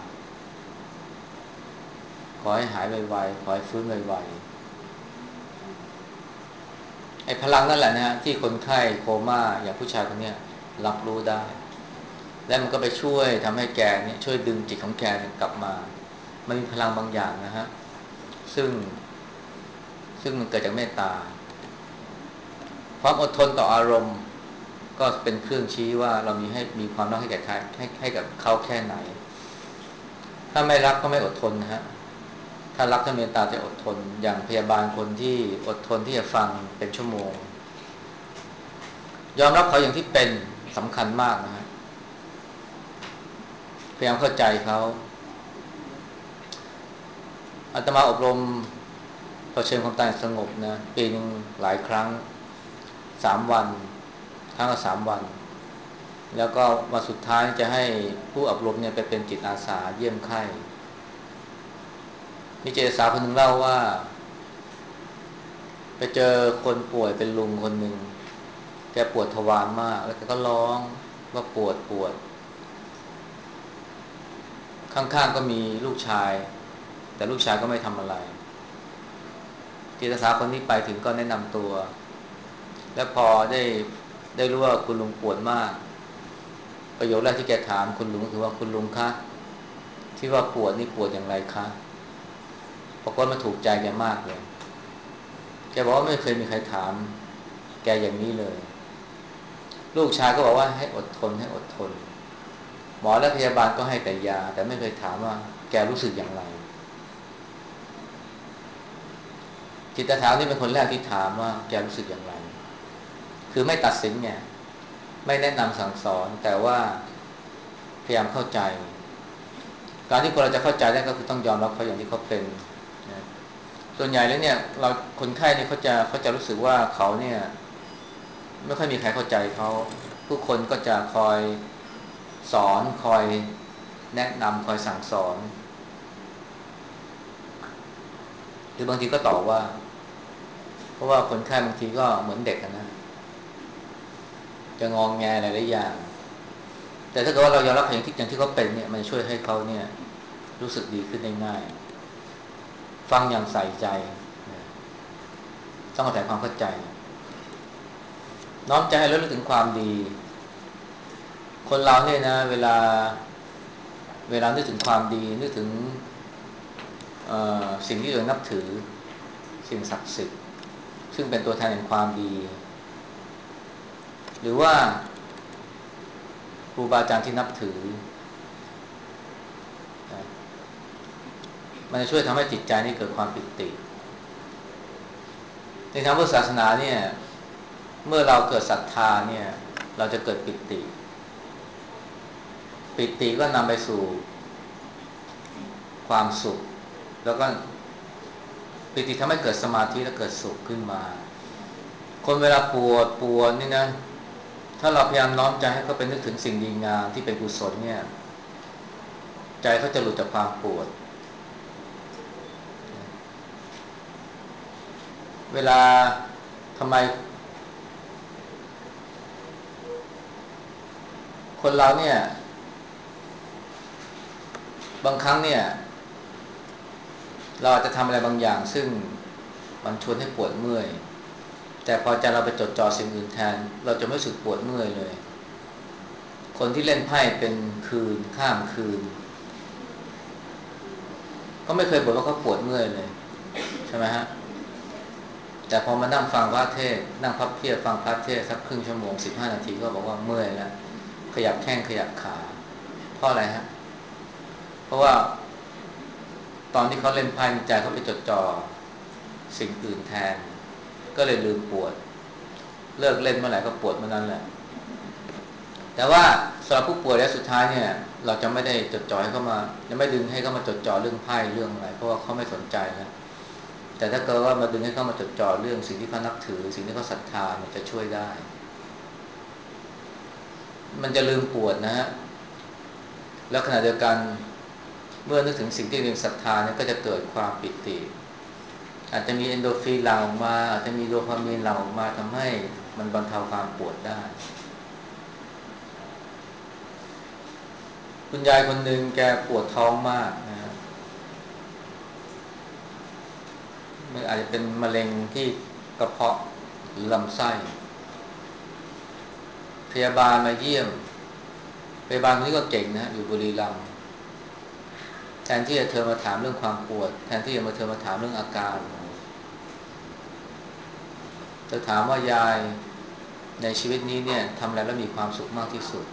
ขอให้หายไวๆขอให้ฟื้นไวๆไอ้พลังนั่นแหละนะฮะที่คนไข้โคม่าอย่างผู้ชายคนนี้รับรู้ได้และมันก็ไปช่วยทำให้แกเนี่ยช่วยดึงจิตของแกกลับมามันมีพลังบางอย่างนะฮะซึ่งมันเกิดจากเมตตาความอดทนต่ออารมณ์ก็เป็นเครื่องชี้ว่าเรามีความรักให้แก่ใครให้กับเขาแค่ไหนถ้าไม่รักก็ไม่อดทนนะฮะถ้ารักถ้าเมตตาจะอดทนอย่างพยาบาลคนที่อดทนที่จะฟังเป็นชั่วโมงยอมรับเขาอย่างที่เป็นสำคัญมากนะฮะพยายามเข้าใจเขาอาตมาอบรมเผชิญความตายสงบนะปีนึงหลายครั้ง3 วันครั้งละ3 วันแล้วก็วันสุดท้ายจะให้ผู้อบรมเนี่ยไปเป็นจิตอาสาเยี่ยมไข้มีจิตอาสาคนหนึ่งเล่าว่าไปเจอคนป่วยเป็นลุงคนหนึ่งแกปวดทวารมากแล้วแกก็ร้องว่าปวดข้างๆก็มีลูกชายแต่ลูกชายก็ไม่ทำอะไรจิตอาสาคนนี้ไปถึงก็แนะนำตัวแล้วพอได้รู้ว่าคุณลุงปวดมากประโยคแรกที่แกถามคุณลุงก็คือว่าคุณลุงคะที่ว่าปวดนี่ปวดอย่างไรคะปรากฏมันถูกใจแกมากเลยแกบอกว่าไม่เคยมีใครถามแกอย่างนี้เลยลูกชายก็บอกว่าให้อดทนหมอและพยาบาลก็ให้แต่ยาแต่ไม่เคยถามว่าแกรู้สึกอย่างไรจิตอาสานี่เป็นคนแรกที่ถามว่าแกรู้สึกอย่างไรคือไม่ตัดสินไงไม่แนะนำสั่งสอนแต่ว่าพยายามเข้าใจการที่คนเราจะเข้าใจได้ก็คือต้องยอมรับเขาอย่างที่เขาเป็นนะส่วนใหญ่แล้วเนี่ยเราคนไข้เนี่ยเขาจะรู้สึกว่าเขาเนี่ยไม่ค่อยมีใครเข้าใจเขาผู้คนก็จะคอยสอนคอยแนะนำคอยสั่งสอนหรือบางทีก็ต่อว่าเพราะว่าคนไข้บางทีก็เหมือนเด็กนะจะงองแงอะไรหลายอย่างแต่ถ้าเกิดว่าเรายอมรับอย่างที่เขาเป็นเนี่ยมันช่วยให้เขาเนี่ยรู้สึกดีขึ้นได้ง่ายฟังอย่างใส่ใจต้องอาศัยความเข้าใจน้อมใจให้รู้ถึงความดีคนเราเนี่ยนะเวลานึกถึงความดีนึกถึงสิ่งที่เรานับถือสิ่งศักดิ์สิทธิ์ซึ่งเป็นตัวแทนแห่งความดีหรือว่าครูบาอาจารย์ที่นับถือมันจะช่วยทำให้จิตใจนี่เกิดความปิติในทางพุทธศาสนาเนี่ยเมื่อเราเกิดศรัทธาเนี่ยเราจะเกิดปิติก็นำไปสู่ความสุขแล้วก็ปิติทำให้เกิดสมาธิและเกิดสุขขึ้นมาคนเวลาปวดนี่นะถ้าเราพยายามน้อมใจให้เขาไปนึกถึงสิ่งดีงามที่เป็นกุศลเนี่ยใจเขาจะหลุดจากความปวดเวลาทำไมคนเราเนี่ยบางครั้งเนี่ยเราอาจจะทำอะไรบางอย่างซึ่งมันชวนให้ปวดเมื่อยแต่พอใจเราไปจดจ่อสิ่งอื่นแทนเราจะไม่รู้สึกปวดเมื่อยเลยคนที่เล่นไพ่เป็นคืนข้ามคืนก็ไม่เคยบ่นว่าเขาปวดเมื่อยเลยใช่ไหมฮะแต่พอมานั่งฟังพระเทศน์นั่งพับเพียบฟังพระเทศน์สักครึ่งชั่วโมง15 นาทีก็บอกว่าเมื่อยแล้วขยับแข้งขยับขาเพราะอะไรฮะเพราะว่าตอนที่เขาเล่นไพ่ใจเขาไปจดจ่อสิ่งอื่นแทนก็เลยลืมปวดเลิกเล่นเมื่อไหร่ก็ปวดเมื่อนั้นแหละแต่ว่าสำหรับผู้ป่วยแล้วสุดท้ายเนี่ยเราจะไม่ได้จดจ่อให้เขามาจะไม่ดึงให้เขามาจดจ่อเรื่องไพ่เรื่องอะไรเพราะว่าเขาไม่สนใจแล้วแต่ถ้าเกิดว่ามาดึงให้เขามาจดจ่อเรื่องสิ่งที่เขานับถือสิ่งที่เขาศรัทธามันจะช่วยได้มันจะลืมปวดนะฮะแล้วขณะเดียวกันเมื่อนึกถึงสิ่งที่เรียนศรัทธาเนี่ยก็จะเกิดความปิติอาจจะมีเอนโดรฟินหลั่งออกมาอาจจะมีโดพามีนหลั่งออกมาทำให้มันบรรเทาความปวดได้คุณยายคนหนึ่งแกปวดท้องมากนะฮะมันอาจจะเป็นมะเร็งที่กระเพาะหรือลำไส้พยาบาลมาเยี่ยมพยาบาลคนนี้ก็เก่งนะอยู่บุรีรัมย์แทนที่จะเธอมาถามเรื่องความปวดแทนที่จะมาเธอมาถามเรื่องอาการเธอถามว่ายายในชีวิตนี้เนี่ยทำอะไรแล้วมีความสุขมากที่สุด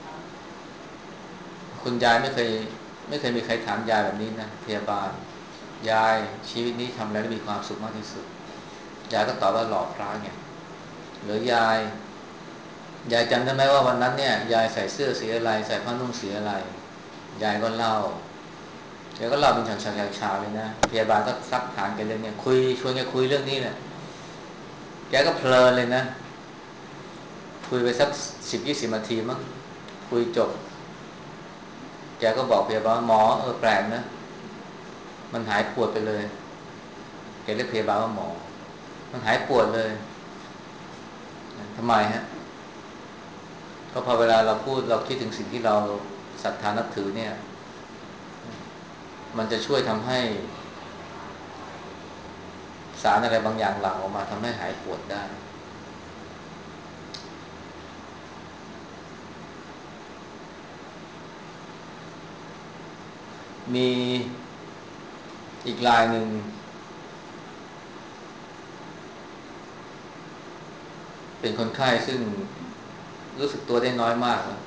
คุณยายไม่เคยมีใครถามยายแบบนี้นะพยาบาลยายชีวิตนี้ทำอะไรแล้วมีความสุขมากที่สุดยายก็ตอบว่าหล่อพระไงหรืยายจำได้ไหมว่าวันนั้นเนี่ยยายใส่เสื้อสีอะไรใส่ผ้านุ่งสีอะไรยายก็เล่าแกก็เล่าเป็นฉากๆเลยนะพยาบาลก็ซักถามแกเรื่องนี้คุยชวนแกคุยเรื่องนี้แหละแกก็เพลินเลยนะคุยไปสัก10-20 นาทีมั้งคุยจบแกก็บอกพยาบาลหมอแปลกนะมันหายปวดไปเลยแกเรียกพยาบาลว่าหมอมันหายปวดเลยทำไมฮะก็พอเวลาเราพูดเราคิดถึงสิ่งที่เราศรัทธานับถือเนี่ยมันจะช่วยทำให้สารอะไรบางอย่างหลั่งออกมาทำให้หายปวดได้มีอีกรายหนึ่งเป็นคนไข้ซึ่งรู้สึกตัวได้น้อยมากนะ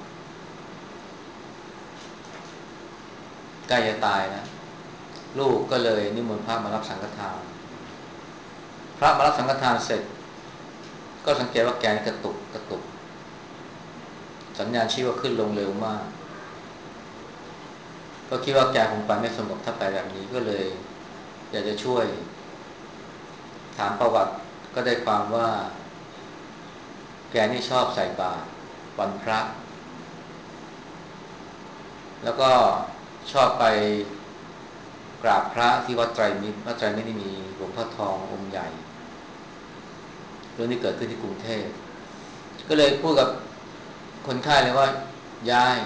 ใกล้จะตายนะลูกก็เลยนิมนต์พระมารับสังฆทานพระมารับสังฆทานเสร็จก็สังเกตว่าแกกระตุกกระตุกสัญญาณชี้ว่าขึ้นลงเร็วมากก็คิดว่าแกคงไปไม่สงบถ้าไปแบบนี้ก็เลยอยากจะช่วยถามประวัติก็ได้ความว่าแกนี่ชอบใส่บาตรวันพระแล้วก็ชอบไปกราบพระที่วัดไตรมิตรวัดไตรมิตรนี่มีหลวงพ่อทององค์ใหญ่เรื่องนี้เกิดขึ้นที่กรุงเทพก็เลยพูดกับคนไข้เลยว่ายาย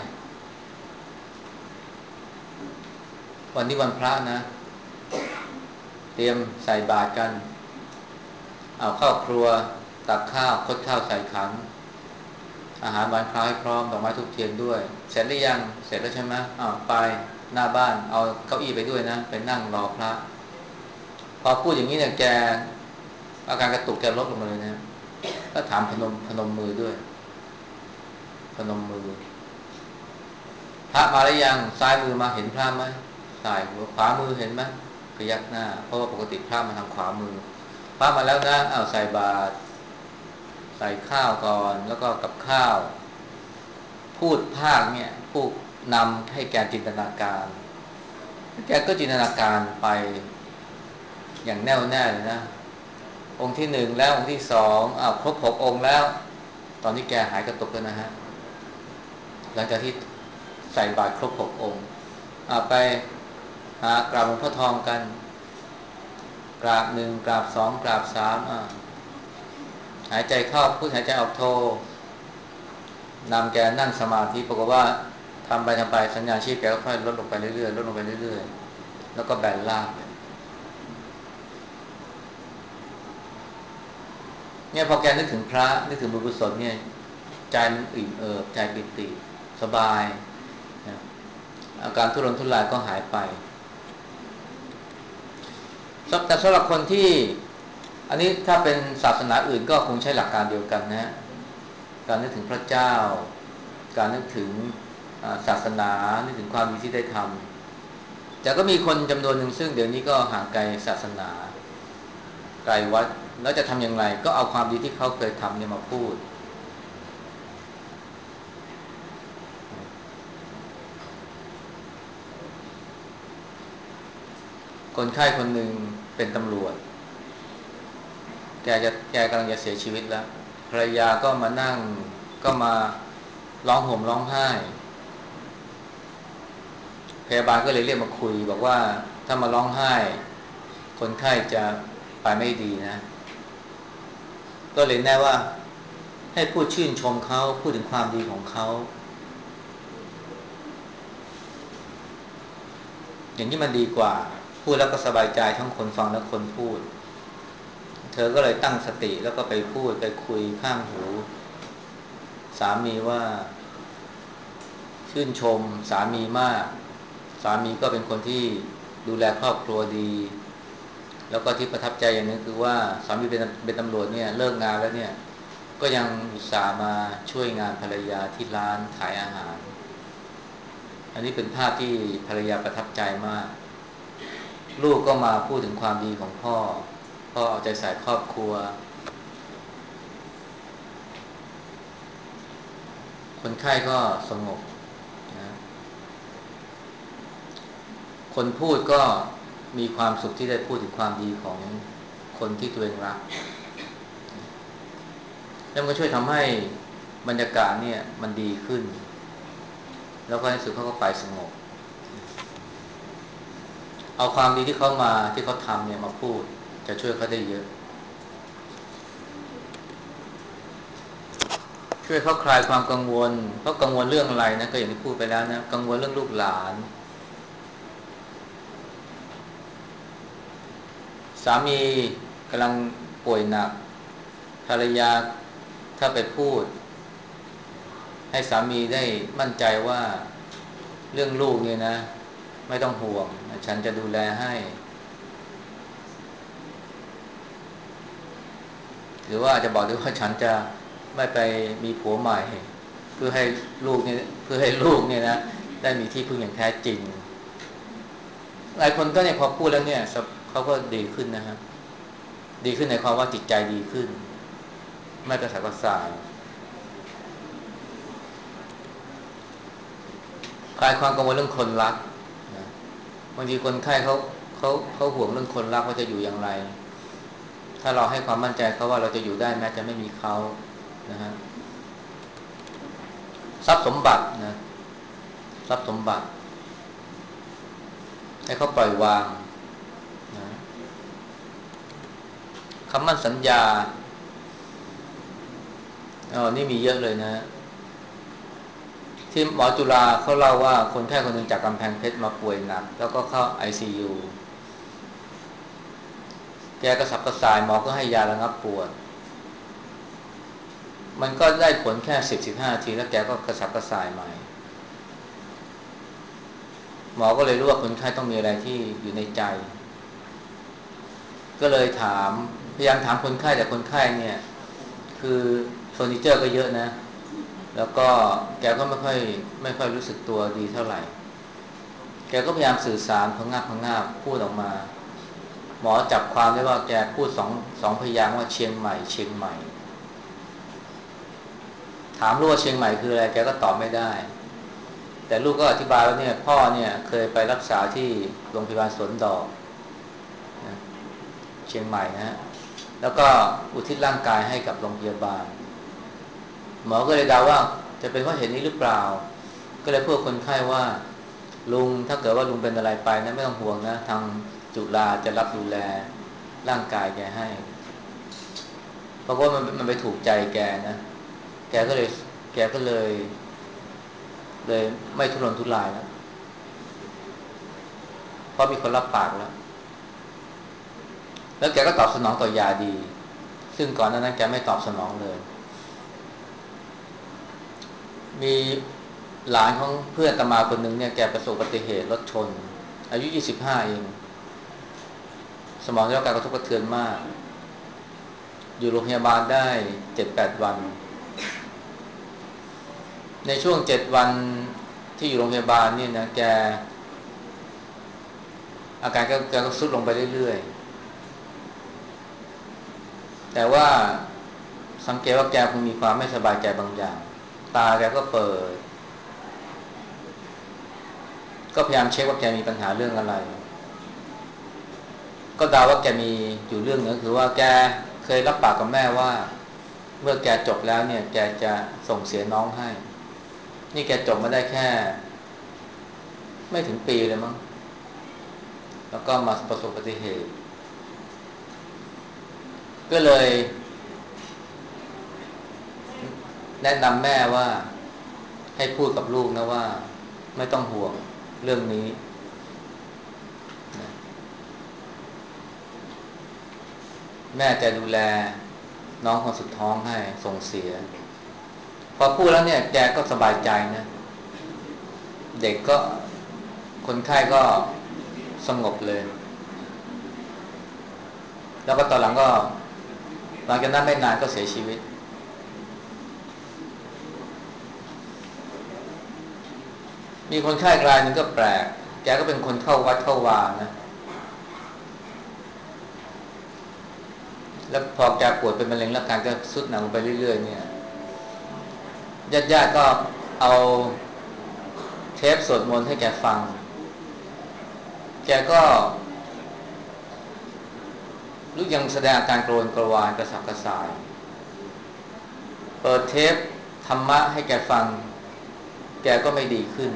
วันนี้วันพระนะเตรียมใส่บาตรกันเอาเข้าครัวตักข้าวคดข้าวใส่ขันอาหารวันพระให้พร้อมดอกไม้ธูปเทียนด้วยเสร็จหรือยังเสร็จแล้วใช่ไหมไปหน้าบ้านเอาเก้าอี้ไปด้วยนะไปนั่งรอพระพอพูดอย่างนี้เนี่ยแกอาการกระตุกแกลดลงมาเลยนะก็ถามพนมมือด้วยพนมมือพระมาหรือยังซ้ายมือมาเห็นพระไหมซ้ายมือขวามือเห็นไหมพยักหน้าเพราะว่าปกติพระมาทางขวามือพระมาแล้วนะเอาใส่บาตรใส่ข้าวก่อนแล้วก็กับข้าวพูดภาคเนี่ยพูดนำให้แกจินตนาการแกก็จินตนาการไปอย่างแน่วแน่เลยนะองค์ที่หนึ่งแล้วองค์ที่สองครบ6 องค์แล้วตอนนี้แกหายกระตุกแล้วนะฮะหลังจากที่ใส่บาตรครบ6 องค์ไปหากราบหลวงพ่อทองกันกราบหนึ่งกราบสองกราบสามหายใจเข้าพุทหายใจออกโทนำแกนั่งสมาธิปรากฏว่าทำไปสัญญาณชีพแกก็ค่อยลดลงไปเรื่อยๆลดลงไปเรื่อยๆแล้วก็แบนราบเนี่ยพอแกนึกถึงพระนึกถึงบุญกุศลเนี่ยใจมันอิ่มเอิบใจปิติสบายนะอาการทุรนทุรายก็หายไปแต่สำหรับคนที่อันนี้ถ้าเป็นศาสนาอื่นก็คงใช้หลักการเดียวกันนะการนึกถึงพระเจ้าการนึกถึงศาสนานึกถึงความดีที่ได้ทำแต่ก็มีคนจำนวนหนึ่งซึ่งเดี๋ยวนี้ก็ห่างไกลศาสนาไกลวัดแล้วจะทำอย่างไรก็เอาความดีที่เขาเคยทำเนี่ยมาพูดคนไข้คนหนึ่งเป็นตำรวจแกกำลังจะเสียชีวิตแล้วภรรยาก็มานั่งก็มาร้องห่มร้องไห้พยาบาลก็เลยเรียกมาคุยบอกว่าถ้ามาร้องไห้คนไข้จะไปไม่ดีนะก็เลยแน่ว่าให้พูดชื่นชมเขาพูดถึงความดีของเขาอย่างนี้มันดีกว่าพูดแล้วก็สบายใจทั้งคนฟังและคนพูดเธอก็เลยตั้งสติแล้วก็ไปพูดไปคุยข้างหูสามีว่าชื่นชมสามีมากสามีก็เป็นคนที่ดูแลครอบครัวดีแล้วก็ที่ประทับใจอย่างนึงคือว่าสามีเป็นตำรวจเนี่ยเลิกงานแล้วเนี่ยก็ยังอุตส่าห์มาช่วยงานภรรยาที่ร้านขายอาหารอันนี้เป็นภาพที่ภรรยาประทับใจมากลูกก็มาพูดถึงความดีของพ่อเอาใจใส่ครอบครัวคนไข้ก็สงบนะคนพูดก็มีความสุขที่ได้พูดถึงความดีของคนที่ตัวเองรักแล้วมันก็ช่วยทำให้บรรยากาศเนี่ยมันดีขึ้นแล้วก็ในสุดเขาก็ไปสงบเอาความดีที่เขามาที่เขาทำเนี่ยมาพูดจะช่วยเขาได้เยอะช่วยเขาคลายความกังวลเพราะกังวลเรื่องอะไรนะก็อย่างที่พูดไปแล้วนะกังวลเรื่องลูกหลานสามีกำลังป่วยหนักภรรยาถ้าไปพูดให้สามีได้มั่นใจว่าเรื่องลูกเนี่ยนะไม่ต้องห่วงฉันจะดูแลให้หรือว่าอาจจะบอกด้วยว่าฉันจะไม่ไปมีผัวใหม่เพื่อให้ลูกเนี่ยนะได้มีที่พึ่งอย่างแท้จริงหลายคนก็เนี่ยพอพูดแล้วเนี่ยเขาก็ดีขึ้นนะฮะดีขึ้นในความว่าจิตใจดีขึ้นไม่กระสับกระส่ายคลายความกังวลเรื่องคนรักนะบางทีคนไข้เขาห่วงเรื่องคนรักว่าจะอยู่อย่างไรถ้าเราให้ความมั่นใจเขาว่าเราจะอยู่ได้แม้จะไม่มีเขานะฮะทรัพย์สมบัตินะทรัพย์สมบัติให้เขาปล่อยวางนะคำมั่นสัญญานี่มีเยอะเลยนะที่หมอจุฬาเขาเล่าว่าคนไข้คนหนึ่งจากกำแพงเพชรมาป่วยหนักแล้วก็เข้า ICU แกกระสับกระส่ายหมอก็ให้ยาระงับปวดมันก็ได้ผลแค่10-15 นาทีแล้วแกก็กระสับกระส่ายใหม่หมอก็เลยรู้ว่าคนไข้ต้องมีอะไรที่อยู่ในใจก็เลยพยายามถามคนไข้แต่คนไข้เนี่ยคือเฟอร์นิเจอร์ก็เยอะนะแล้วก็แกก็ไม่ค่อยรู้สึกตัวดีเท่าไหร่แกก็พยายามสื่อสารพะงาบพูดออกมาหมอจับความได้ว่าแกพูดสองพยางค์ว่าเชียงใหม่ถามลูกว่าเชียงใหม่คืออะไรแกก็ตอบไม่ได้แต่ลูกก็อธิบายว่าเนี่ยพ่อเนี่ยเคยไปรักษาที่โรงพยาบาลสวนดอกนะเชียงใหม่นะฮะแล้วก็อุทิศร่างกายให้กับโรงพยาบาลหมอก็เลยเดาว่าจะเป็นเพราะเหตุนี้หรือเปล่าก็เลยพูดกับคนไข้ว่าลุงถ้าเกิดว่าลุงเป็นอะไรไปนะไม่ต้องห่วงนะทางจุฬาจะรับดูแลร่างกายแกให้เพราะว่ามันไปถูกใจแกนะแกก็เลยแกก็เลยไม่ทุรนทุรายแล้วเพราะมีคนรับปากแล้วแกก็ตอบสนองต่อยาดีซึ่งก่อนหน้านั้นแกไม่ตอบสนองเลยมีหลานของเพื่อนอาตมาคนหนึ่งเนี่ยแกประสบอุบัติเหตุรถชนอายุ25เองสมองได้รับการกระทบกระเทือนมากอยู่โรงพยาบาลได้ 7-8 วันในช่วง7วันที่อยู่โรงพยาบาลเนี่ยนะแกอาการแกก็ทรุดลงไปเรื่อยๆแต่ว่าสังเกตว่าแกคงมีความไม่สบายใจบางอย่างตาแกก็เปิดก็พยายามเช็คว่าแกมีปัญหาเรื่องอะไรก็เดาว่าแกมีอยู่เรื่องนึงคือว่าแกเคยรับปากกับแม่ว่าเมื่อแกจบแล้วเนี่ยแกจะส่งเสียน้องให้นี่แกจบมาได้แค่ไม่ถึงปีเลยมั้งแล้วก็มาประสบอุบัติเหตุก็เลยแนะนำแม่ว่าให้พูดกับลูกนะว่าไม่ต้องห่วงเรื่องนี้แม่จะดูแลน้องคนสุดท้องให้ส่งเสียพอพูดแล้วเนี่ยแกก็สบายใจนะเด็กก็คนไข้ก็สงบเลยแล้วก็ตอนหลังก็หลังจากนั้นไม่นานก็เสียชีวิตมีคนไข้รายหนึ่งก็แปลกแกก็เป็นคนเข้าวัดเข้าวานะแล้วพอแกป่วยเป็นมะเร็งแล้วการก็ทรุดหนักลงไปเรื่อยๆเนี่ยญาติก็เอาเทปสวดมนต์ให้แกฟังแกก็รู้ยังแสดงอาการกระวนกระวายกระสับกระส่ายเปิดเทปธรรมะให้แกฟังแกก็ไม่ดีขึ้น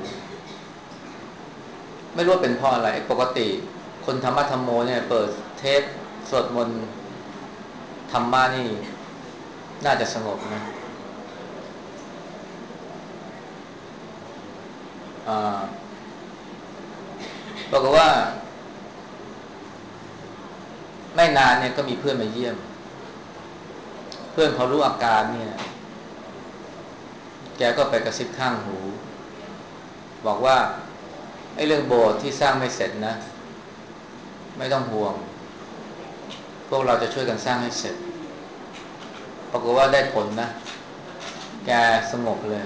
ไม่รู้เป็นเพราะอะไรปกติคนธรรมะธรรมโมเนี่ยเปิดเทปสวดมนต์ธรรมะนี่น่าจะสงบนะอ่าบอกว่าไม่นานเนี่ยก็มีเพื่อนมาเยี่ยมเพื่อนพอรู้อาการเนี่ยแกก็ไปกระซิบข้างหูบอกว่าไอ้เรื่องโบสถ์ที่สร้างไม่เสร็จนะไม่ต้องห่วงพวกเราจะช่วยกันสร้างให้เสร็จปรากฏว่าได้ผลนะแกสงบเลย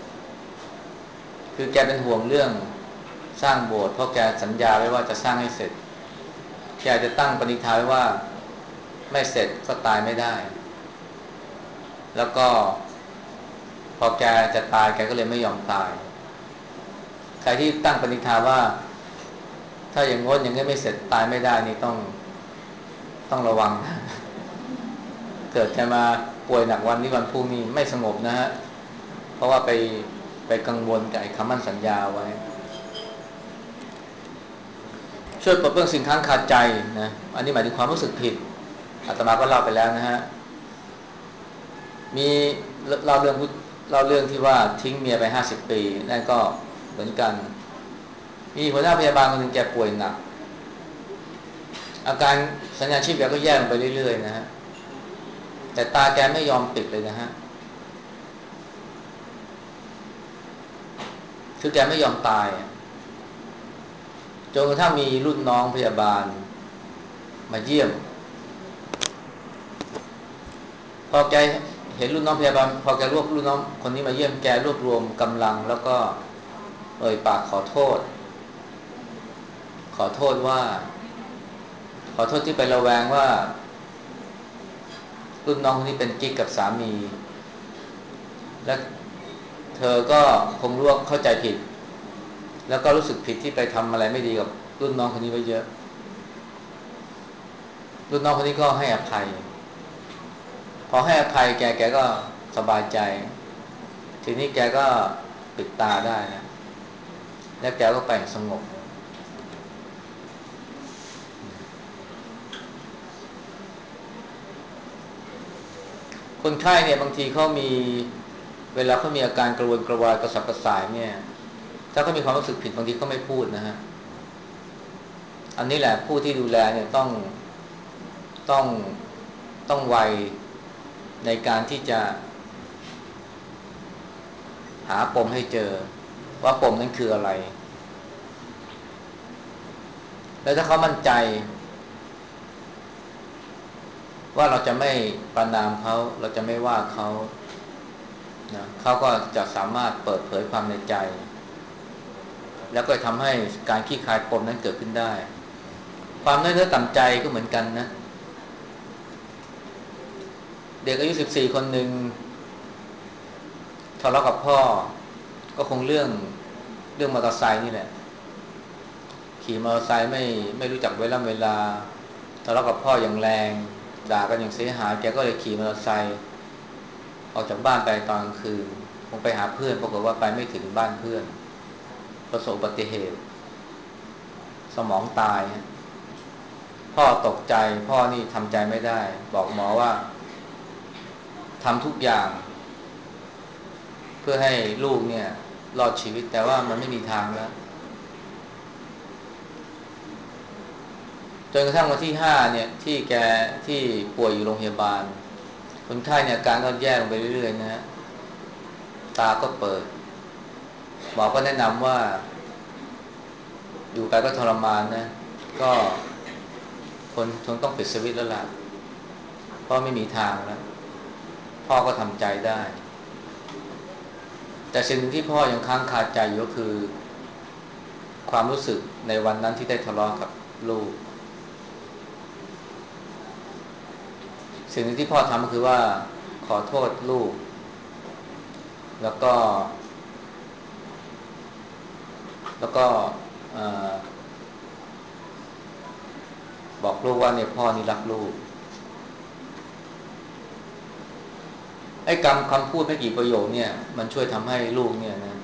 คือแกเป็นห่วงเรื่องสร้างโบสถ์เพราะแกสัญญาไว้ว่าจะสร้างให้เสร็จแกจะตั้งปณิธานไว้ว่าไม่เสร็จก็ตายไม่ได้แล้วก็พอแกจะตายแกก็เลยไม่ยอมตายใครที่ตั้งปณิธานว่าถ้าอย่างงดอย่างนี้ไม่เสร็จตายไม่ได้นี่ต้องระวังนะเกิดจะมาป่วยหนักวันนี้วันพรุ่งนี้ไม่สงบนะฮะเพราะว่าไปกังวลกับไอ้คำมั่นสัญญาไว้ช่วยปลดเปลื้องสิ่งค้างคาใจนะอันนี้หมายถึงความรู้สึกผิดอาตมาก็เล่าไปแล้วนะฮะมีเล่าเรื่องเล่าเรื่องที่ว่าทิ้งเมียไป50 ปีนั่นก็เหมือนกันมีหัวหน้าพยาบาลคนหนึ่งแกป่วยหนักอาการสัญญาณชีพแกก็แย่ลงไปเรื่อยๆนะฮะแต่ตาแกไม่ยอมปิดเลยนะฮะคือแกไม่ยอมตายจนกระทั่งมีรุ่นน้องพยาบาลมาเยี่ยมพอแกเห็นรุ่นน้องพยาบาลพอแกรวบรุ่นน้องคนนี้มาเยี่ยมแกรวบรวมกำลังแล้วก็ปากขอโทษว่าขอโทษที่ไประแวงว่ารุ่นน้องคนนี้เป็นกิ๊กกับสามีและเธอก็คงรู้ว่าเข้าใจผิดแล้วก็รู้สึกผิดที่ไปทำอะไรไม่ดีกับรุ่นน้องคนนี้ไว้เยอะรุ่นน้องคนนี้ก็ให้อภัยพอให้อภัยแกก็สบายใจทีนี้แกก็ปิดตาได้นะแล้วแกก็ไปสงบคนไข้เนี่ยบางทีเขามีเวลาเขามีอาการกระวนกระวายกระสับกระส่ายเนี่ยถ้าเขามีความรู้สึกผิดบางทีเขาไม่พูดนะฮะอันนี้แหละผู้ที่ดูแลเนี่ยต้องต้องไวในการที่จะหาปมให้เจอว่าปมนั้นคืออะไรแล้วถ้าเขามั่นใจว่าเราจะไม่ประณามเขาเราจะไม่ว่าเขานะเขาก็จะสามารถเปิดเผยความในใจแล้วก็ทำให้การคลี่คลายปมนั้นเกิดขึ้นได้ความน้อยเนื้อต่ำใจก็เหมือนกันนะเด็กอายุ14คนหนึ่งทะเลาะกับพ่อก็คงเรื่องมอเตอร์ไซค์นี่แหละขี่มอเตอร์ไซค์ไม่รู้จักเวลาทะเลาะกับพ่ออย่างแรงด่ากันอย่างเสียหายแกก็เลยขี่มอเตอร์ไซค์ออกจากบ้านไปตอนกลางคืนคงไปหาเพื่อนปรากฏว่าไปไม่ถึงบ้านเพื่อนประสบอุบัติเหตุสมองตายพ่อตกใจพ่อนี่ทำใจไม่ได้บอกหมอว่าทำทุกอย่างเพื่อให้ลูกเนี่ยรอดชีวิตแต่ว่ามันไม่มีทางแล้วจนกระทั่งวันที่5เนี่ยที่แกที่ป่วยอยู่โรงพยาบาลคนไข้เนี่ยอาการก็แย่ลงไปเรื่อยๆนะฮะตาก็เปิดหมอก็แนะนำว่าอยู่ไปก็ทรมานนะก็คนต้องปิดสวิตช์แล้วล่ะเพราะไม่มีทางแล้วพ่อก็ทำใจได้แต่สิ่งที่พ่อยังค้างคาใจอยู่ก็คือความรู้สึกในวันนั้นที่ได้ทะเลาะกับลูกสิ่งที่พ่อทำก็คือว่าขอโทษลูกแล้วก็แล้วก็เอ่อบอกลูกว่าเนี่ยพ่อนี่รักลูกไอ้คำพูดไม่กี่ประโยคเนี่ยมันช่วยทำให้ลูกเนี่ยนะ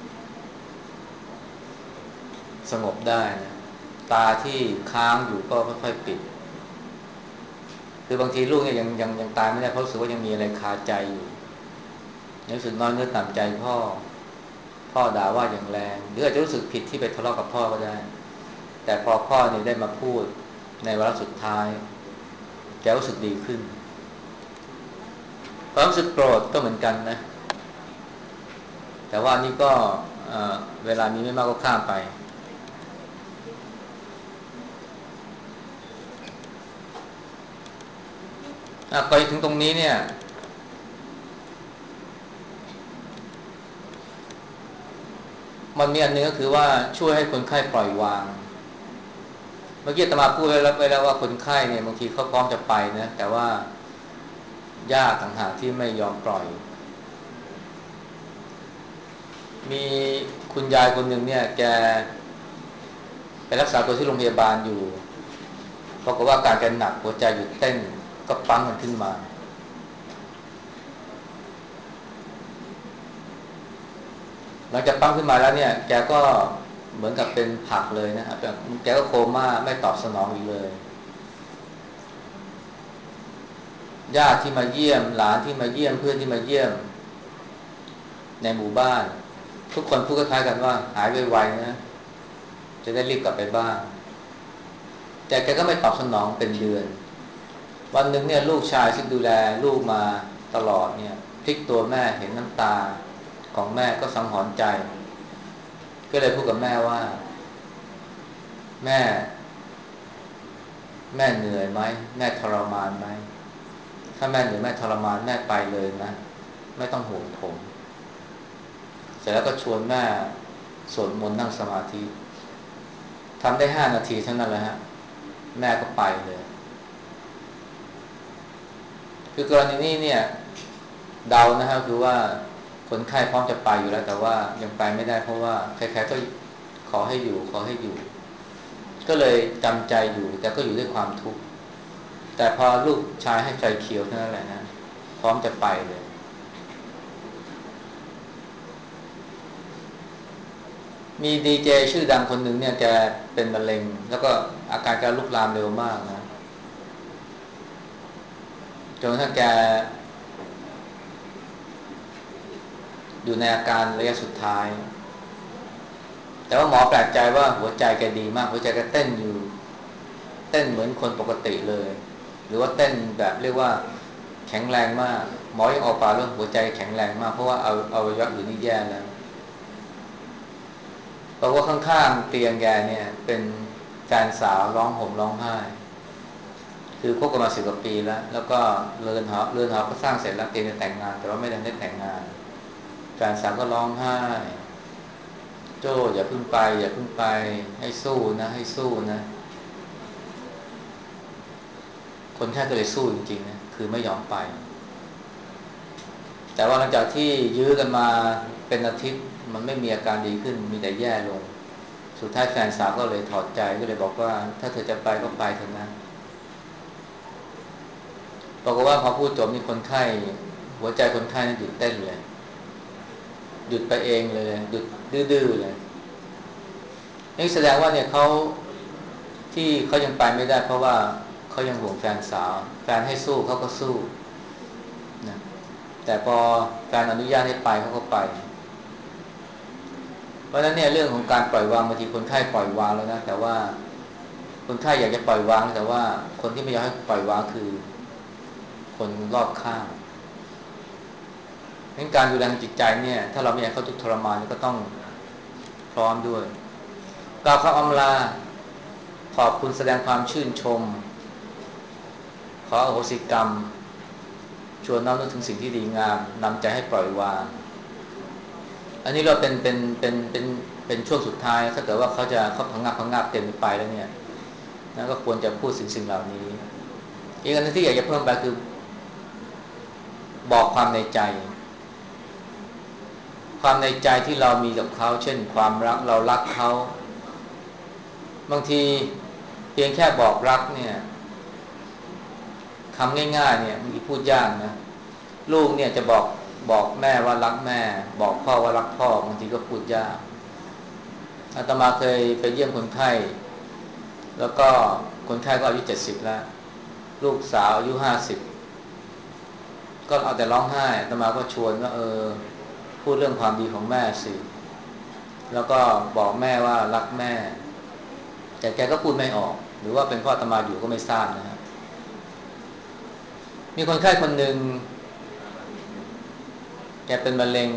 สงบได้นะตาที่ค้างอยู่ก็ค่อยๆปิดคือบางทีลูกเนี่ยยังตายไม่ได้เพราะรู้สึกว่ายังมีอะไรคาใจอยู่รู้สึกน้อยเนื้อต่ำใจพ่อด่าว่าอย่างแรงหรืออาจจะรู้สึกผิดที่ไปทะเลาะกับพ่อก็ได้แต่พอพ่อเนี่ยได้มาพูดในวาระสุดท้ายแกรู้สึกดีขึ้นความรู้สึกโกรธก็เหมือนกันนะแต่ว่านี่ก็เวลามีไม่มากก็ข้ามไปไปถึงตรงนี้เนี่ยมันมีอันนึงก็คือว่าช่วยให้คนไข้ปล่อยวางเมื่อกี้อาตมาพูดไว้แล้วว่าคนไข้เนี่ยบางทีเขาพร้อมจะไปนะแต่ว่าญาติต่างหากที่ไม่ยอมปล่อยมีคุณยายคนหนึ่งเนี่ยแกไปรักษาตัวที่โรงพยาบาลอยู่ปรากฏว่าการแกหนักหัวใจหยุดเต้นก็ปั๊มมันขึ้นมาหลังจากปั๊มขึ้นมาแล้วเนี่ยแกก็เหมือนกับเป็นผักเลยนะครับแกก็โคม่าไม่ตอบสนองอีกเลยญาติที่มาเยี่ยมหลานที่มาเยี่ยมเพื่อนที่มาเยี่ยมในหมู่บ้านทุกคนพูดคล้ายๆกันว่าหายไวๆนะจะได้รีบกลับไปบ้านแต่แกก็ไม่ตอบสนองเป็นเดือนวันหนึ่งเนี่ยลูกชายซึ่งดูแลลูกมาตลอดเนี่ยพลิกตัวแม่เห็นน้ำตาของแม่ก็สังหรณ์ใจก็เลยพูดกับแม่ว่าแม่แม่เหนื่อยไหมแม่ทรมานไหมถ้าแม่เหนื่อยแม่ทรมานแม่ไปเลยนะไม่ต้องห่วงผมเสร็จแล้วก็ชวนแม่สวดมนต์นั่งสมาธิทำได้5 นาทีเท่านั้นแหละฮะแม่ก็ไปเลยคือกรณีนี้เนี่ยเดานะครับคือว่าคนไข้พร้อมจะไปอยู่แล้วแต่ว่ายังไปไม่ได้เพราะว่าใครๆก็ขอให้อยู่ก็เลยจำใจอยู่แต่ก็อยู่ด้วยความทุกข์แต่พอลูกชายให้ไฟเขียวเท่านั้นแหละนะพร้อมจะไปเลยมีดีเจชื่อดังคนหนึ่งเนี่ยแกเป็นมะเร็งแล้วก็อาการการลุกลามเร็วมากนะจนกระทั่งแกอยู่ในอาการระยะสุดท้ายแต่ว่าหมอแปลกใจว่าหัวใจแกดีมากหัวใจแกเต้นอยู่เต้นเหมือนคนปกติเลยหรือว่าเต้นแบบเรียกว่าแข็งแรงมากหมอยังออกปากเรื่องหัวใจแข็งแรงมากเพราะว่าเอาอวัยวะอื่นนี่แย่แล้วบอกว่าข้างๆเตียงแกเนี่ยเป็นแฟนสาวร้องห่มร้องไห้คือคบกันมา10 กว่าปีแล้วก็เรือนหอก็สร้างเสร็จแล้วเตรียมจะแต่งงานแต่ว่าไม่ได้แต่งงานแฟนสาวก็ร้องไห้โจ้อย่าเพิ่งไปอย่าเพิ่งไปให้สู้นะให้สู้นะคนแค่ก็เลยสู้จริงๆนะคือไม่ยอมไปแต่ว่าหลังจากที่ยื้อกันมาเป็นอาทิตย์มันไม่มีอาการดีขึ้นมีแต่แย่ลงสุดท้ายแฟนสาวก็เลยถอดใจก็เลยบอกว่าถ้าเธอจะไปก็ไปเถอะนะบอกว่าพอพูดจบนี่คนไข้หัวใจคนไข้นั้นหยุดเต้นเลยหยุดไปเองเลยหยุดดื้อๆเลยนี่แสดงว่าเนี่ยที่เขายังไปไม่ได้เพราะว่าเขายังห่วงแฟนสาวแฟนให้สู้เขาก็สู้นะแต่พอแฟนอนุญาตให้ไปเขาก็ไปเพราะฉะนั้นเนี่ยเรื่องของการปล่อยวางบางทีคนไข้ปล่อยวางแล้วนะแต่ว่าคนไข้อยากจะปล่อยวางแต่ว่าคนที่ไม่อยากให้ปล่อยวางคือคนรอบข้างงั้นการดูแลจิตใจเนี่ยถ้าเราไม่อยากเขาทุกข์ทรมานก็ต้องพร้อมด้วยกล่าวคำอำลาขอบคุณแสดงความชื่นชมขออโหสิกรรมชวนน้อมนึกถึงสิ่งที่ดีงามนำใจให้ปล่อยวางอันนี้เราเป็นช่วงสุดท้ายถ้าเกิดว่าเขาพังงาบเต็มไปแล้วเนี่ยนะก็ควรจะพูดสิ่งเหล่านี้อีกอันนึงที่อยากจะเพิ่มไปคือบอกความในใจความในใจที่เรามีกับเขาเช่นความรักเรารักเขาบางทีเพียงแค่บอกรักเนี่ยคำง่ายๆเนี่ยบางทีพูดยากนะลูกเนี่ยจะบอกแม่ว่ารักแม่บอกพ่อว่ารักพ่อบางทีก็พูดยากอาตมาเคยไปเยี่ยมคนไข้แล้วก็คนไข้ก็อายุ70แล้วลูกสาวอายุ50ก็เอาแต่ร้องไห้อาตมาก็ชวนว่าพูดเรื่องความดีของแม่สิแล้วก็บอกแม่ว่ารักแม่แต่แกก็พูดไม่ออกหรือว่าเป็นเพ่ออาตมาอยู่ก็ไม่ทราบนะครับมีคนไข้คนหนึ่งแกเป็นมะเร็ง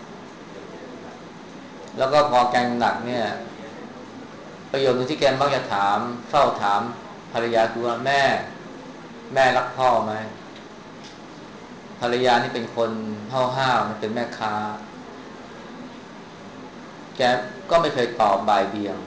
แล้วก็พอแกหนักเนี่ยประโยชน์หนึ่งที่แกมักจะถามเฝ้าถามภรรยาคือว่าแม่รักพ่อไหมภรรยานี่เป็นคนห้าวๆเป็นแม่ค้าแกก็ไม่เคยตอบบ่ายเบี่ยง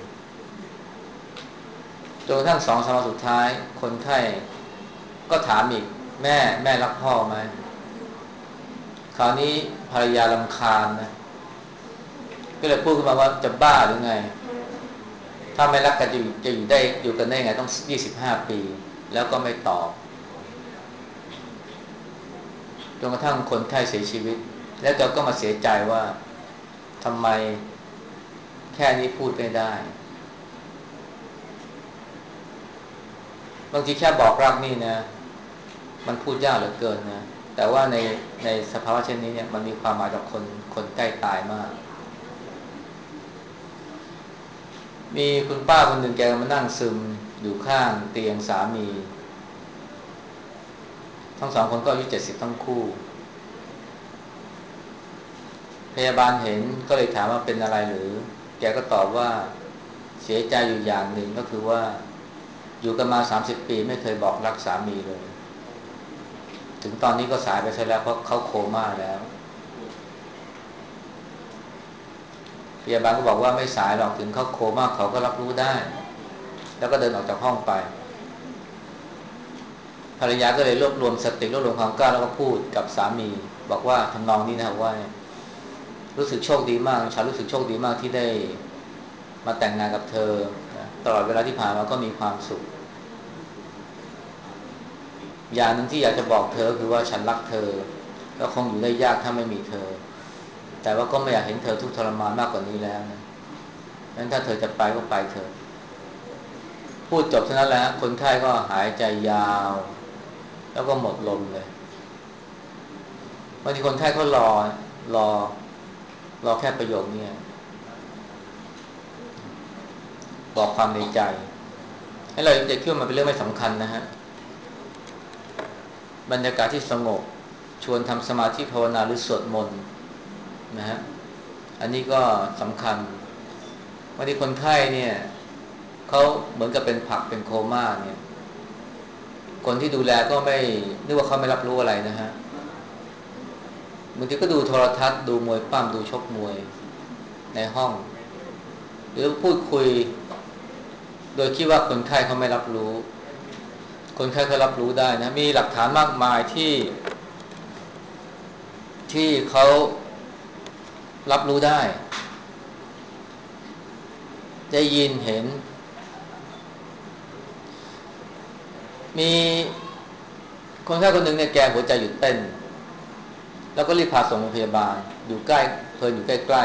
จนกระทั่ง2-3 วันสุดท้ายคนไข้ก็ถามอีกแม่รักพ่อไหมคราวนี้ภรรยารำคาญนะก็เลยพูดขึ้นมาว่าจะบ้าหรือไงถ้าไม่รักกันจะอยู่กันได้ไงต้อง25 ปีแล้วก็ไม่ตอบจนกระทั่งคนไข้เสียชีวิตแล้วเราก็มาเสียใจว่าทำไมแค่นี้พูดไม่ได้บางทีแค่บอกรักนี่นะมันพูดยากเหลือเกินนะแต่ว่าในสภาวะเช่นนี้เนี่ยมันมีความหมายกับคนใกล้ตายมากมีคุณป้าคนหนึ่งแกมานั่งซึมอยู่ข้างเตียงสามีทั้ง2 คนก็อายุ70ทั้งคู่พยาบาลเห็นก็เลยถามว่าเป็นอะไรหรือแกก็ตอบว่าเสียใจอยู่อย่างหนึ่งก็คือว่าอยู่กันมา30 ปีไม่เคยบอกรักสามีเลยถึงตอนนี้ก็สายไปซะแล้วเพราะเขาโคม่าแล้วพยาบาลก็บอกว่าไม่สายหรอกถึงเขาโคม่าเขาก็รับรู้ได้แล้วก็เดินออกจากห้องไปภรรยาก็เลยรวบรวมสติรวบรวมความกล้าแล้วก็พูดกับสามีบอกว่าทำนองนี้นะว่ารู้สึกโชคดีมากฉันรู้สึกโชคดีมากที่ได้มาแต่งงานกับเธอตลอดเวลาที่ผ่านมาก็มีความสุขอย่างหนึ่งที่อยากจะบอกเธอคือว่าฉันรักเธอแล้วคงอยู่ได้ยากถ้าไม่มีเธอแต่ว่าก็ไม่อยากเห็นเธอทุกข์ทรมานมากกว่านี้แล้วนะงั้นถ้าเธอจะไปก็ไปเถอะพูดจบเท่านั้นแหละคนไข้ก็หายใจยาวแล้วก็หมดลมเลยบางทีคนไข้เขารอรอแค่ประโยคนี้บอกความในใจให้เราจะคิดว่ามันเป็นเรื่องไม่สำคัญนะฮะบรรยากาศที่สงบชวนทำสมาธิภาวนาหรือสวดมนต์นะฮะอันนี้ก็สำคัญบางทีคนไข้เนี่ยเขาเหมือนกับเป็นผักเป็นโคม่าเนี่ยคนที่ดูแลก็ไม่นึกว่าเขาไม่รับรู้อะไรนะฮะบางทีก็ดูโทรทัศน์ดูมวยปั้มดูชกมวยในห้องหรือพูดคุยโดยคิดว่าคนไข้เขาไม่รับรู้คนไข้เขารับรู้ได้นะมีหลักฐานมากมายที่เขารับรู้ได้ได้ยินเห็นมีคนไข้คนหนึ่งเนี่ยแกหัวใจหยุดเต้นแล้วก็รีบพาส่งโรงพยาบาลอยู่ใกล้เพลินอยู่ใกล้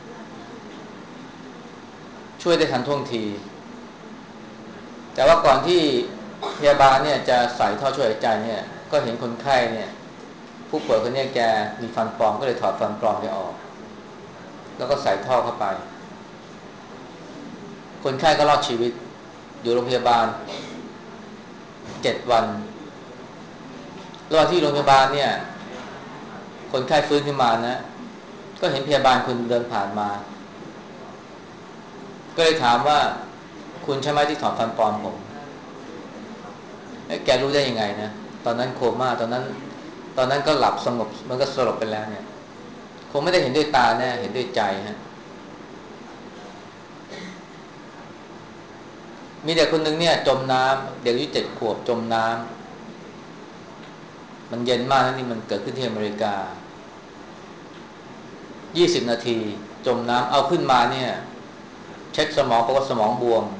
ๆช่วยได้ทันท่วงทีแต่ว่าก่อนที่พยาบาลเนี่ยจะใส่ท่อช่วยหายใจเนี่ยก็เห็นคนไข้เนี่ยผู้ป่วยคนนี้แกมีฟันปลอมก็เลยถอดฟันปลอมแกออกแล้วก็ใส่ท่อเข้าไปคนไข้ก็รอดชีวิตอยู่โรงพยาบาล7 วันระหว่างที่โรงพยาบาลเนี่ยคนไข้ฟื้นขึ้นมานะก็เห็นพยาบาลคนเดินผ่านมาก็เลยถามว่าคุณใช่ไหมที่ถอดฟันปลอมผมแกรู้ได้ยังไงนะตอนนั้นโคม่าตอนนั้นก็หลับสงบมันก็สลบไปแล้วเนี่ยคงไม่ได้เห็นด้วยตาแน่เห็นด้วยใจฮะมีเด็กคนหนึ่งเนี่ยจมน้ำเด็กอายุ7 ขวบจมน้ำมันเย็นมากนะนี่มันเกิดขึ้นที่อเมริกา20 นาทีจมน้ำเอาขึ้นมาเนี่ยเช็คสมองเพราะว่าสมองบวม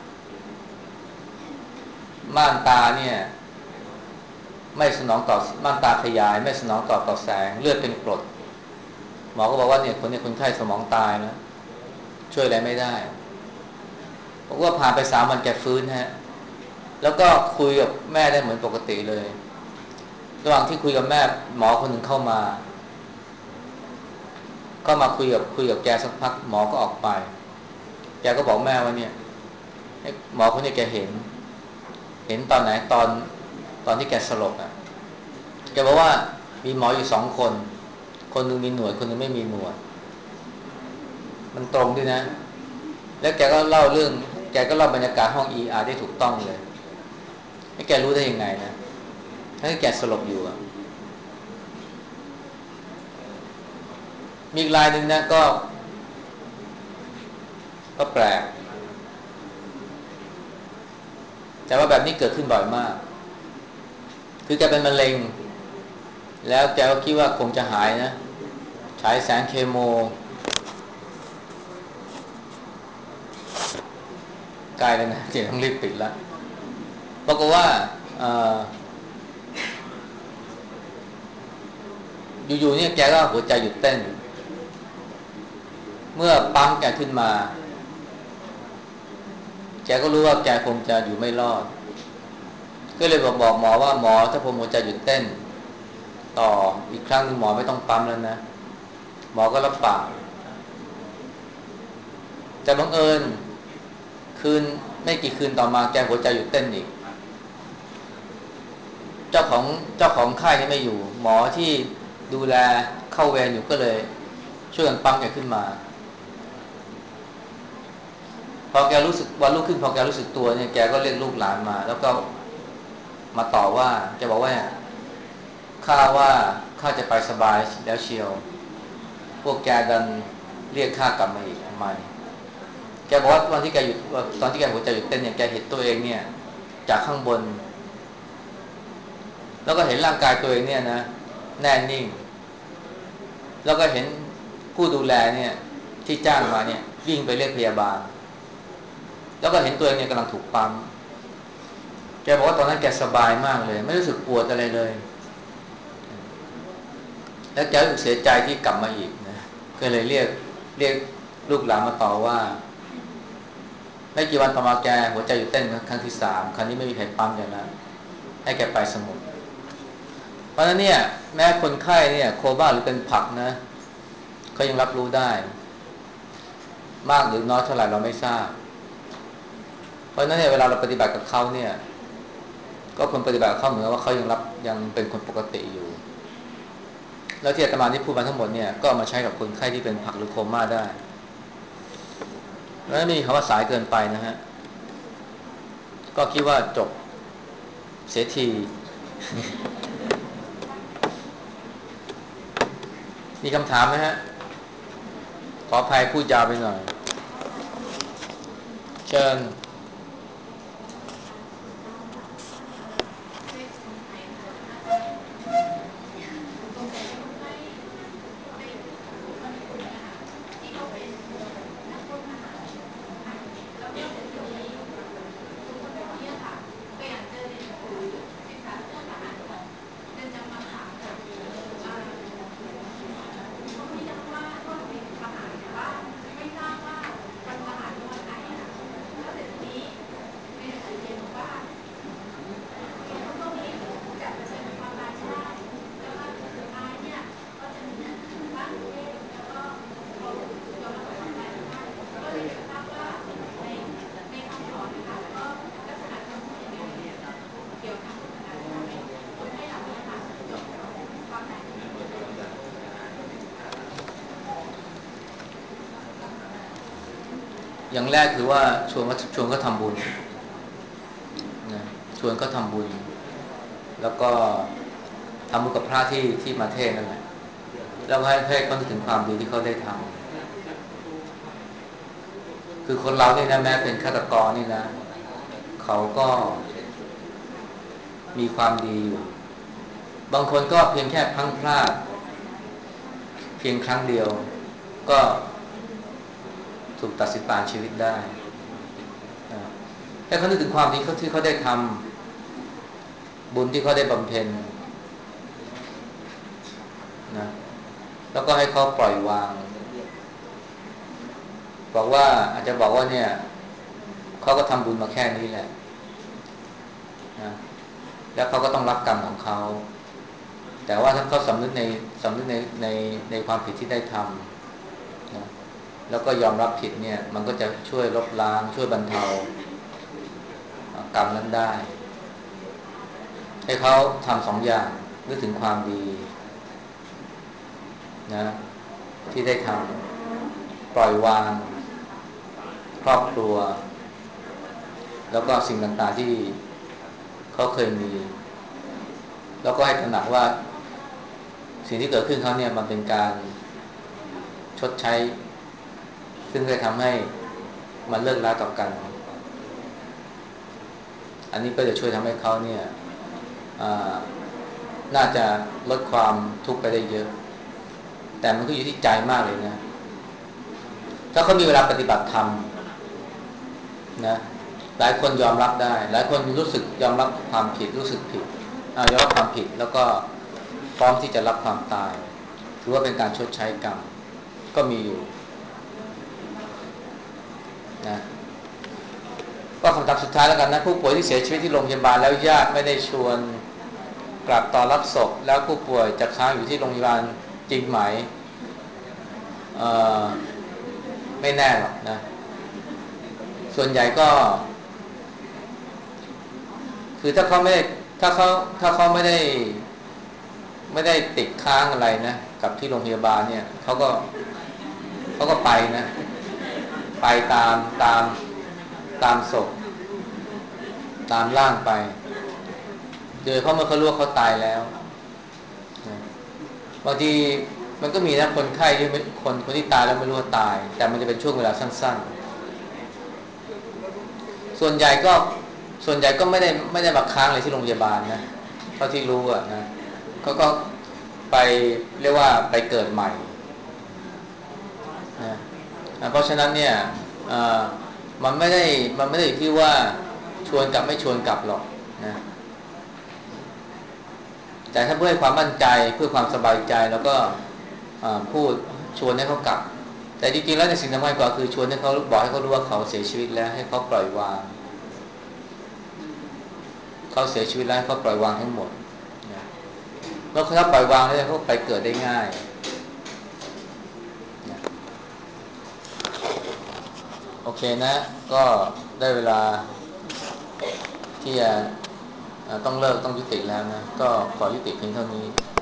ม่านตาเนี่ยไม่สนองต่อม่านตาขยายไม่สนองต่อแสงเลือดเป็นกรดหมอก็บอกว่าเนี่ยคนไข้สมองตายนะช่วยอะไรไม่ได้บอกว่าผ่านไป3 วันแกฟื้นฮะแล้วก็คุยกับแม่ได้เหมือนปกติเลยระหว่างที่คุยกับแม่หมอคนหนึ่งเข้ามาคุยกับแกสักพักหมอก็ออกไปแกก็บอกแม่ว่าเนี่ยหมอคนนี้แกเห็นตอนไหนตอนที่แกสลบอ่ะแกบอกว่ามีหมออยู่2 คนคนหนึ่งมีหนวดคนหนึ่งไม่มีหนวดมันตรงด้วยนะแล้วแกก็เล่าบรรยากาศห้อง ER ได้ถูกต้องเลยให้แกรู้ได้ยังไงนะให้แกสลบอยู่อ่ะมีอีกรายหนึ่งนะก็แปลกแต่ว่าแบบนี้เกิดขึ้นบ่อยมากคือแกเป็นมะเร็งแล้วแกก็คิดว่าคงจะหายนะฉายแสงเคโมใกล้แล้วนะเดี๋ยวต้องรีบปิดแล้วปรากฏว่าเอ่ออยู่ๆเนี่ยแกก็หัวใจหยุดเต้นเมื่อปั๊มแกขึ้นมาแกก็รู้ว่าแกคงจะอยู่ไม่รอดก็เลยบอกหมอว่าหมอถ้าผมหัวใจหยุดเต้นต่ออีกครั้งหนึ่งหมอไม่ต้องปั๊มแล้วนะหมอก็รับปากแต่บังเอิญคืนไม่กี่คืนต่อมาแกหัวใจหยุดเต้นอีกเจ้าของเจ้าของค่ายนี่ไม่อยู่หมอที่ดูแลเข้าเวรอยู่ก็เลยช่วยกันปั๊มแกขึ้นมาพอแกรู้สึกวันรุ่งขึ้นพอแกรู้สึกตัวเนี่ยแกก็เรียกลูกหลานมาแล้วก็มาต่อว่าแกบอกว่าว่าข้าจะไปสบายแล้วเชียวพวกแกดันเรียกข้ากลับมาอีกทำไมแกบอกว่าวันที่แกหยุดตอนที่แกหัวใจหยุดเต้นเนี่ยแกเห็นตัวเองเนี่ยจากข้างบนแล้วก็เห็นร่างกายตัวเองเนี่ยนะแน่นิ่งแล้วก็เห็นผู้ดูแลเนี่ยที่จ้างมาเนี่ยวิ่งไปเรียกพยาบาลแล้วก็เห็นตัวเองเนี่ยกำลังถูกปั๊มแกบอกว่าตอนนั้นแกสบายมากเลยไม่รู้สึกปวดอะไรเลยแล้วแกรู้สึกเสียใจที่กลับมาอีกนะก็เลยเรียกลูกหลานมาต่อว่าไม่กี่วันต่อมาแกหัวใจหยุดเต้นครั้งที่3ครั้งนี้ไม่มีใครปั๊มแกแล้วให้แกไปสงบเพราะฉะนั้นเนี่ยแม้คนไข้เนี่ยโคม่าหรือเป็นผักนะเขายังรับรู้ได้มากหรือน้อยเท่าไหร่เราไม่ทราบเพราะฉะนั้นเนี่ยเวลาเราปฏิบัติกับเขาเนี่ยก็คนปฏิบัติกับเขาเหมือนว่าเขายังเป็นคนปกติอยู่แล้วที่อาตมาที่พูดมาทั้งหมดเนี่ยก็เอามาใช้กับคนไข้ที่เป็นผักหรือโคม่าได้แล้วไม่มีคำว่าสายเกินไปนะฮะก็คิดว่าจบเสียทีมีคำถามไหมฮะขออภัยพูดยาวไปหน่อยเชิญอย่างแรกคือว่าชวนก็ทำบุญนะชวนก็ทำบุญแล้วก็ทำบุญกับพระที่มาเทศน์นั่นแหละแล้วให้เขานึกถึงความดีที่เขาได้ทำคือคนเราเนี่ยนะแม้เป็นฆาตกรนี่นะเขาก็มีความดีอยู่บางคนก็เพียงแค่พลั้งพลาดเพียงครั้งเดียวก็ถูกตัดสินปานชีวิตได้ให้เขานึกถึงความดีที่เขาได้ทำบุญที่เขาได้บำเพ็ญนะแล้วก็ให้เขาปล่อยวางบอกว่าอาจจะบอกว่าเนี่ยเขาก็ทำบุญมาแค่นี้แหละนะแล้วเขาก็ต้องรับกรรมของเขาแต่ว่าถ้าเขาสำนึกในความผิดที่ได้ทำนะแล้วก็ยอมรับผิดเนี่ยมันก็จะช่วยลบล้างช่วยบรรเทากรรมนั้นได้ให้เขาทำ2 อย่างนึกถึงความดีนะที่ได้ทำปล่อยวางครอบครัวแล้วก็สิ่งต่างๆที่เขาเคยมีแล้วก็ให้ตระหนักว่าสิ่งที่เกิดขึ้นเขาเนี่ยมันเป็นการชดใช้ซึ่งได้ทำให้มันเลิกล้าต่อกันอันนี้ก็จะช่วยทำให้เขาเนี่ยน่าจะลดความทุกข์ไปได้เยอะแต่มันก็อยู่ที่ใจมากเลยนะถ้าเขามีเวลาปฏิบัติธรรมนะหลายคนยอมรับได้หลายคนรู้สึกยอมรับความผิดรู้สึกผิดยอมรับความผิดแล้วก็พร้อมที่จะรับความตายถือว่าเป็นการชดใช้กรรมก็มีอยู่นะก็คำถามสุดท้ายแล้วกันนะผู้ป่วยที่เสียชีวิตที่โรงพยาบาลแล้วญาติไม่ได้ชวนกลับต่อรับศพแล้วผู้ป่วยจะค้างอยู่ที่โรงพยาบาลจริงไหมเอ่อไม่แน่หรอกนะส่วนใหญ่ก็คือถ้าเขาถ้าเขาไม่ได้ติดค้างอะไรนะกับที่โรงพยาบาลเนี่ยเขาก็ไปนะไปตามตามศพตามร่างไปโดยเขาเมื่อเขารู้ว่าเขาตายแล้วนะบางทีมันก็มีนะคนไข้ที่คนที่ตายแล้วไม่รู้ว่าตายแต่มันจะเป็นช่วงเวลาสั้นๆส่วนใหญ่ก็ไม่ได้มาค้างเลยที่โรงพยาบาลนะเท่าที่รู้อะนะก็ไปเรียกว่าไปเกิดใหม่นะเพราะฉะนั้นเนี่ยมันไม่ได้อยู่ที่ว่าชวนกลับไม่ชวนกลับหรอกนแต่ถ้าเพื่อให้ความมั่นใจเพื่อความสบายใจแล้วก็พูดชวนให้เขากลับแต่จริงๆแล้วในสิ่งสำคัญกว่าคือชวนให้เขาบอกให้เขารู้ว่าเขาเสียชีวิตแล้วให้เขาปล่อยวางเขาเสียชีวิตแล้วให้เขาปล่อยวางทั้งหมดนะแล้วเขาปล่อยวางแล้วเขาไปเกิดได้ง่ายนะโอเคนะก็ได้เวลาที่จะต้องเลิกต้องยุติแล้วนะก็ขอยุติเพียงเท่านี้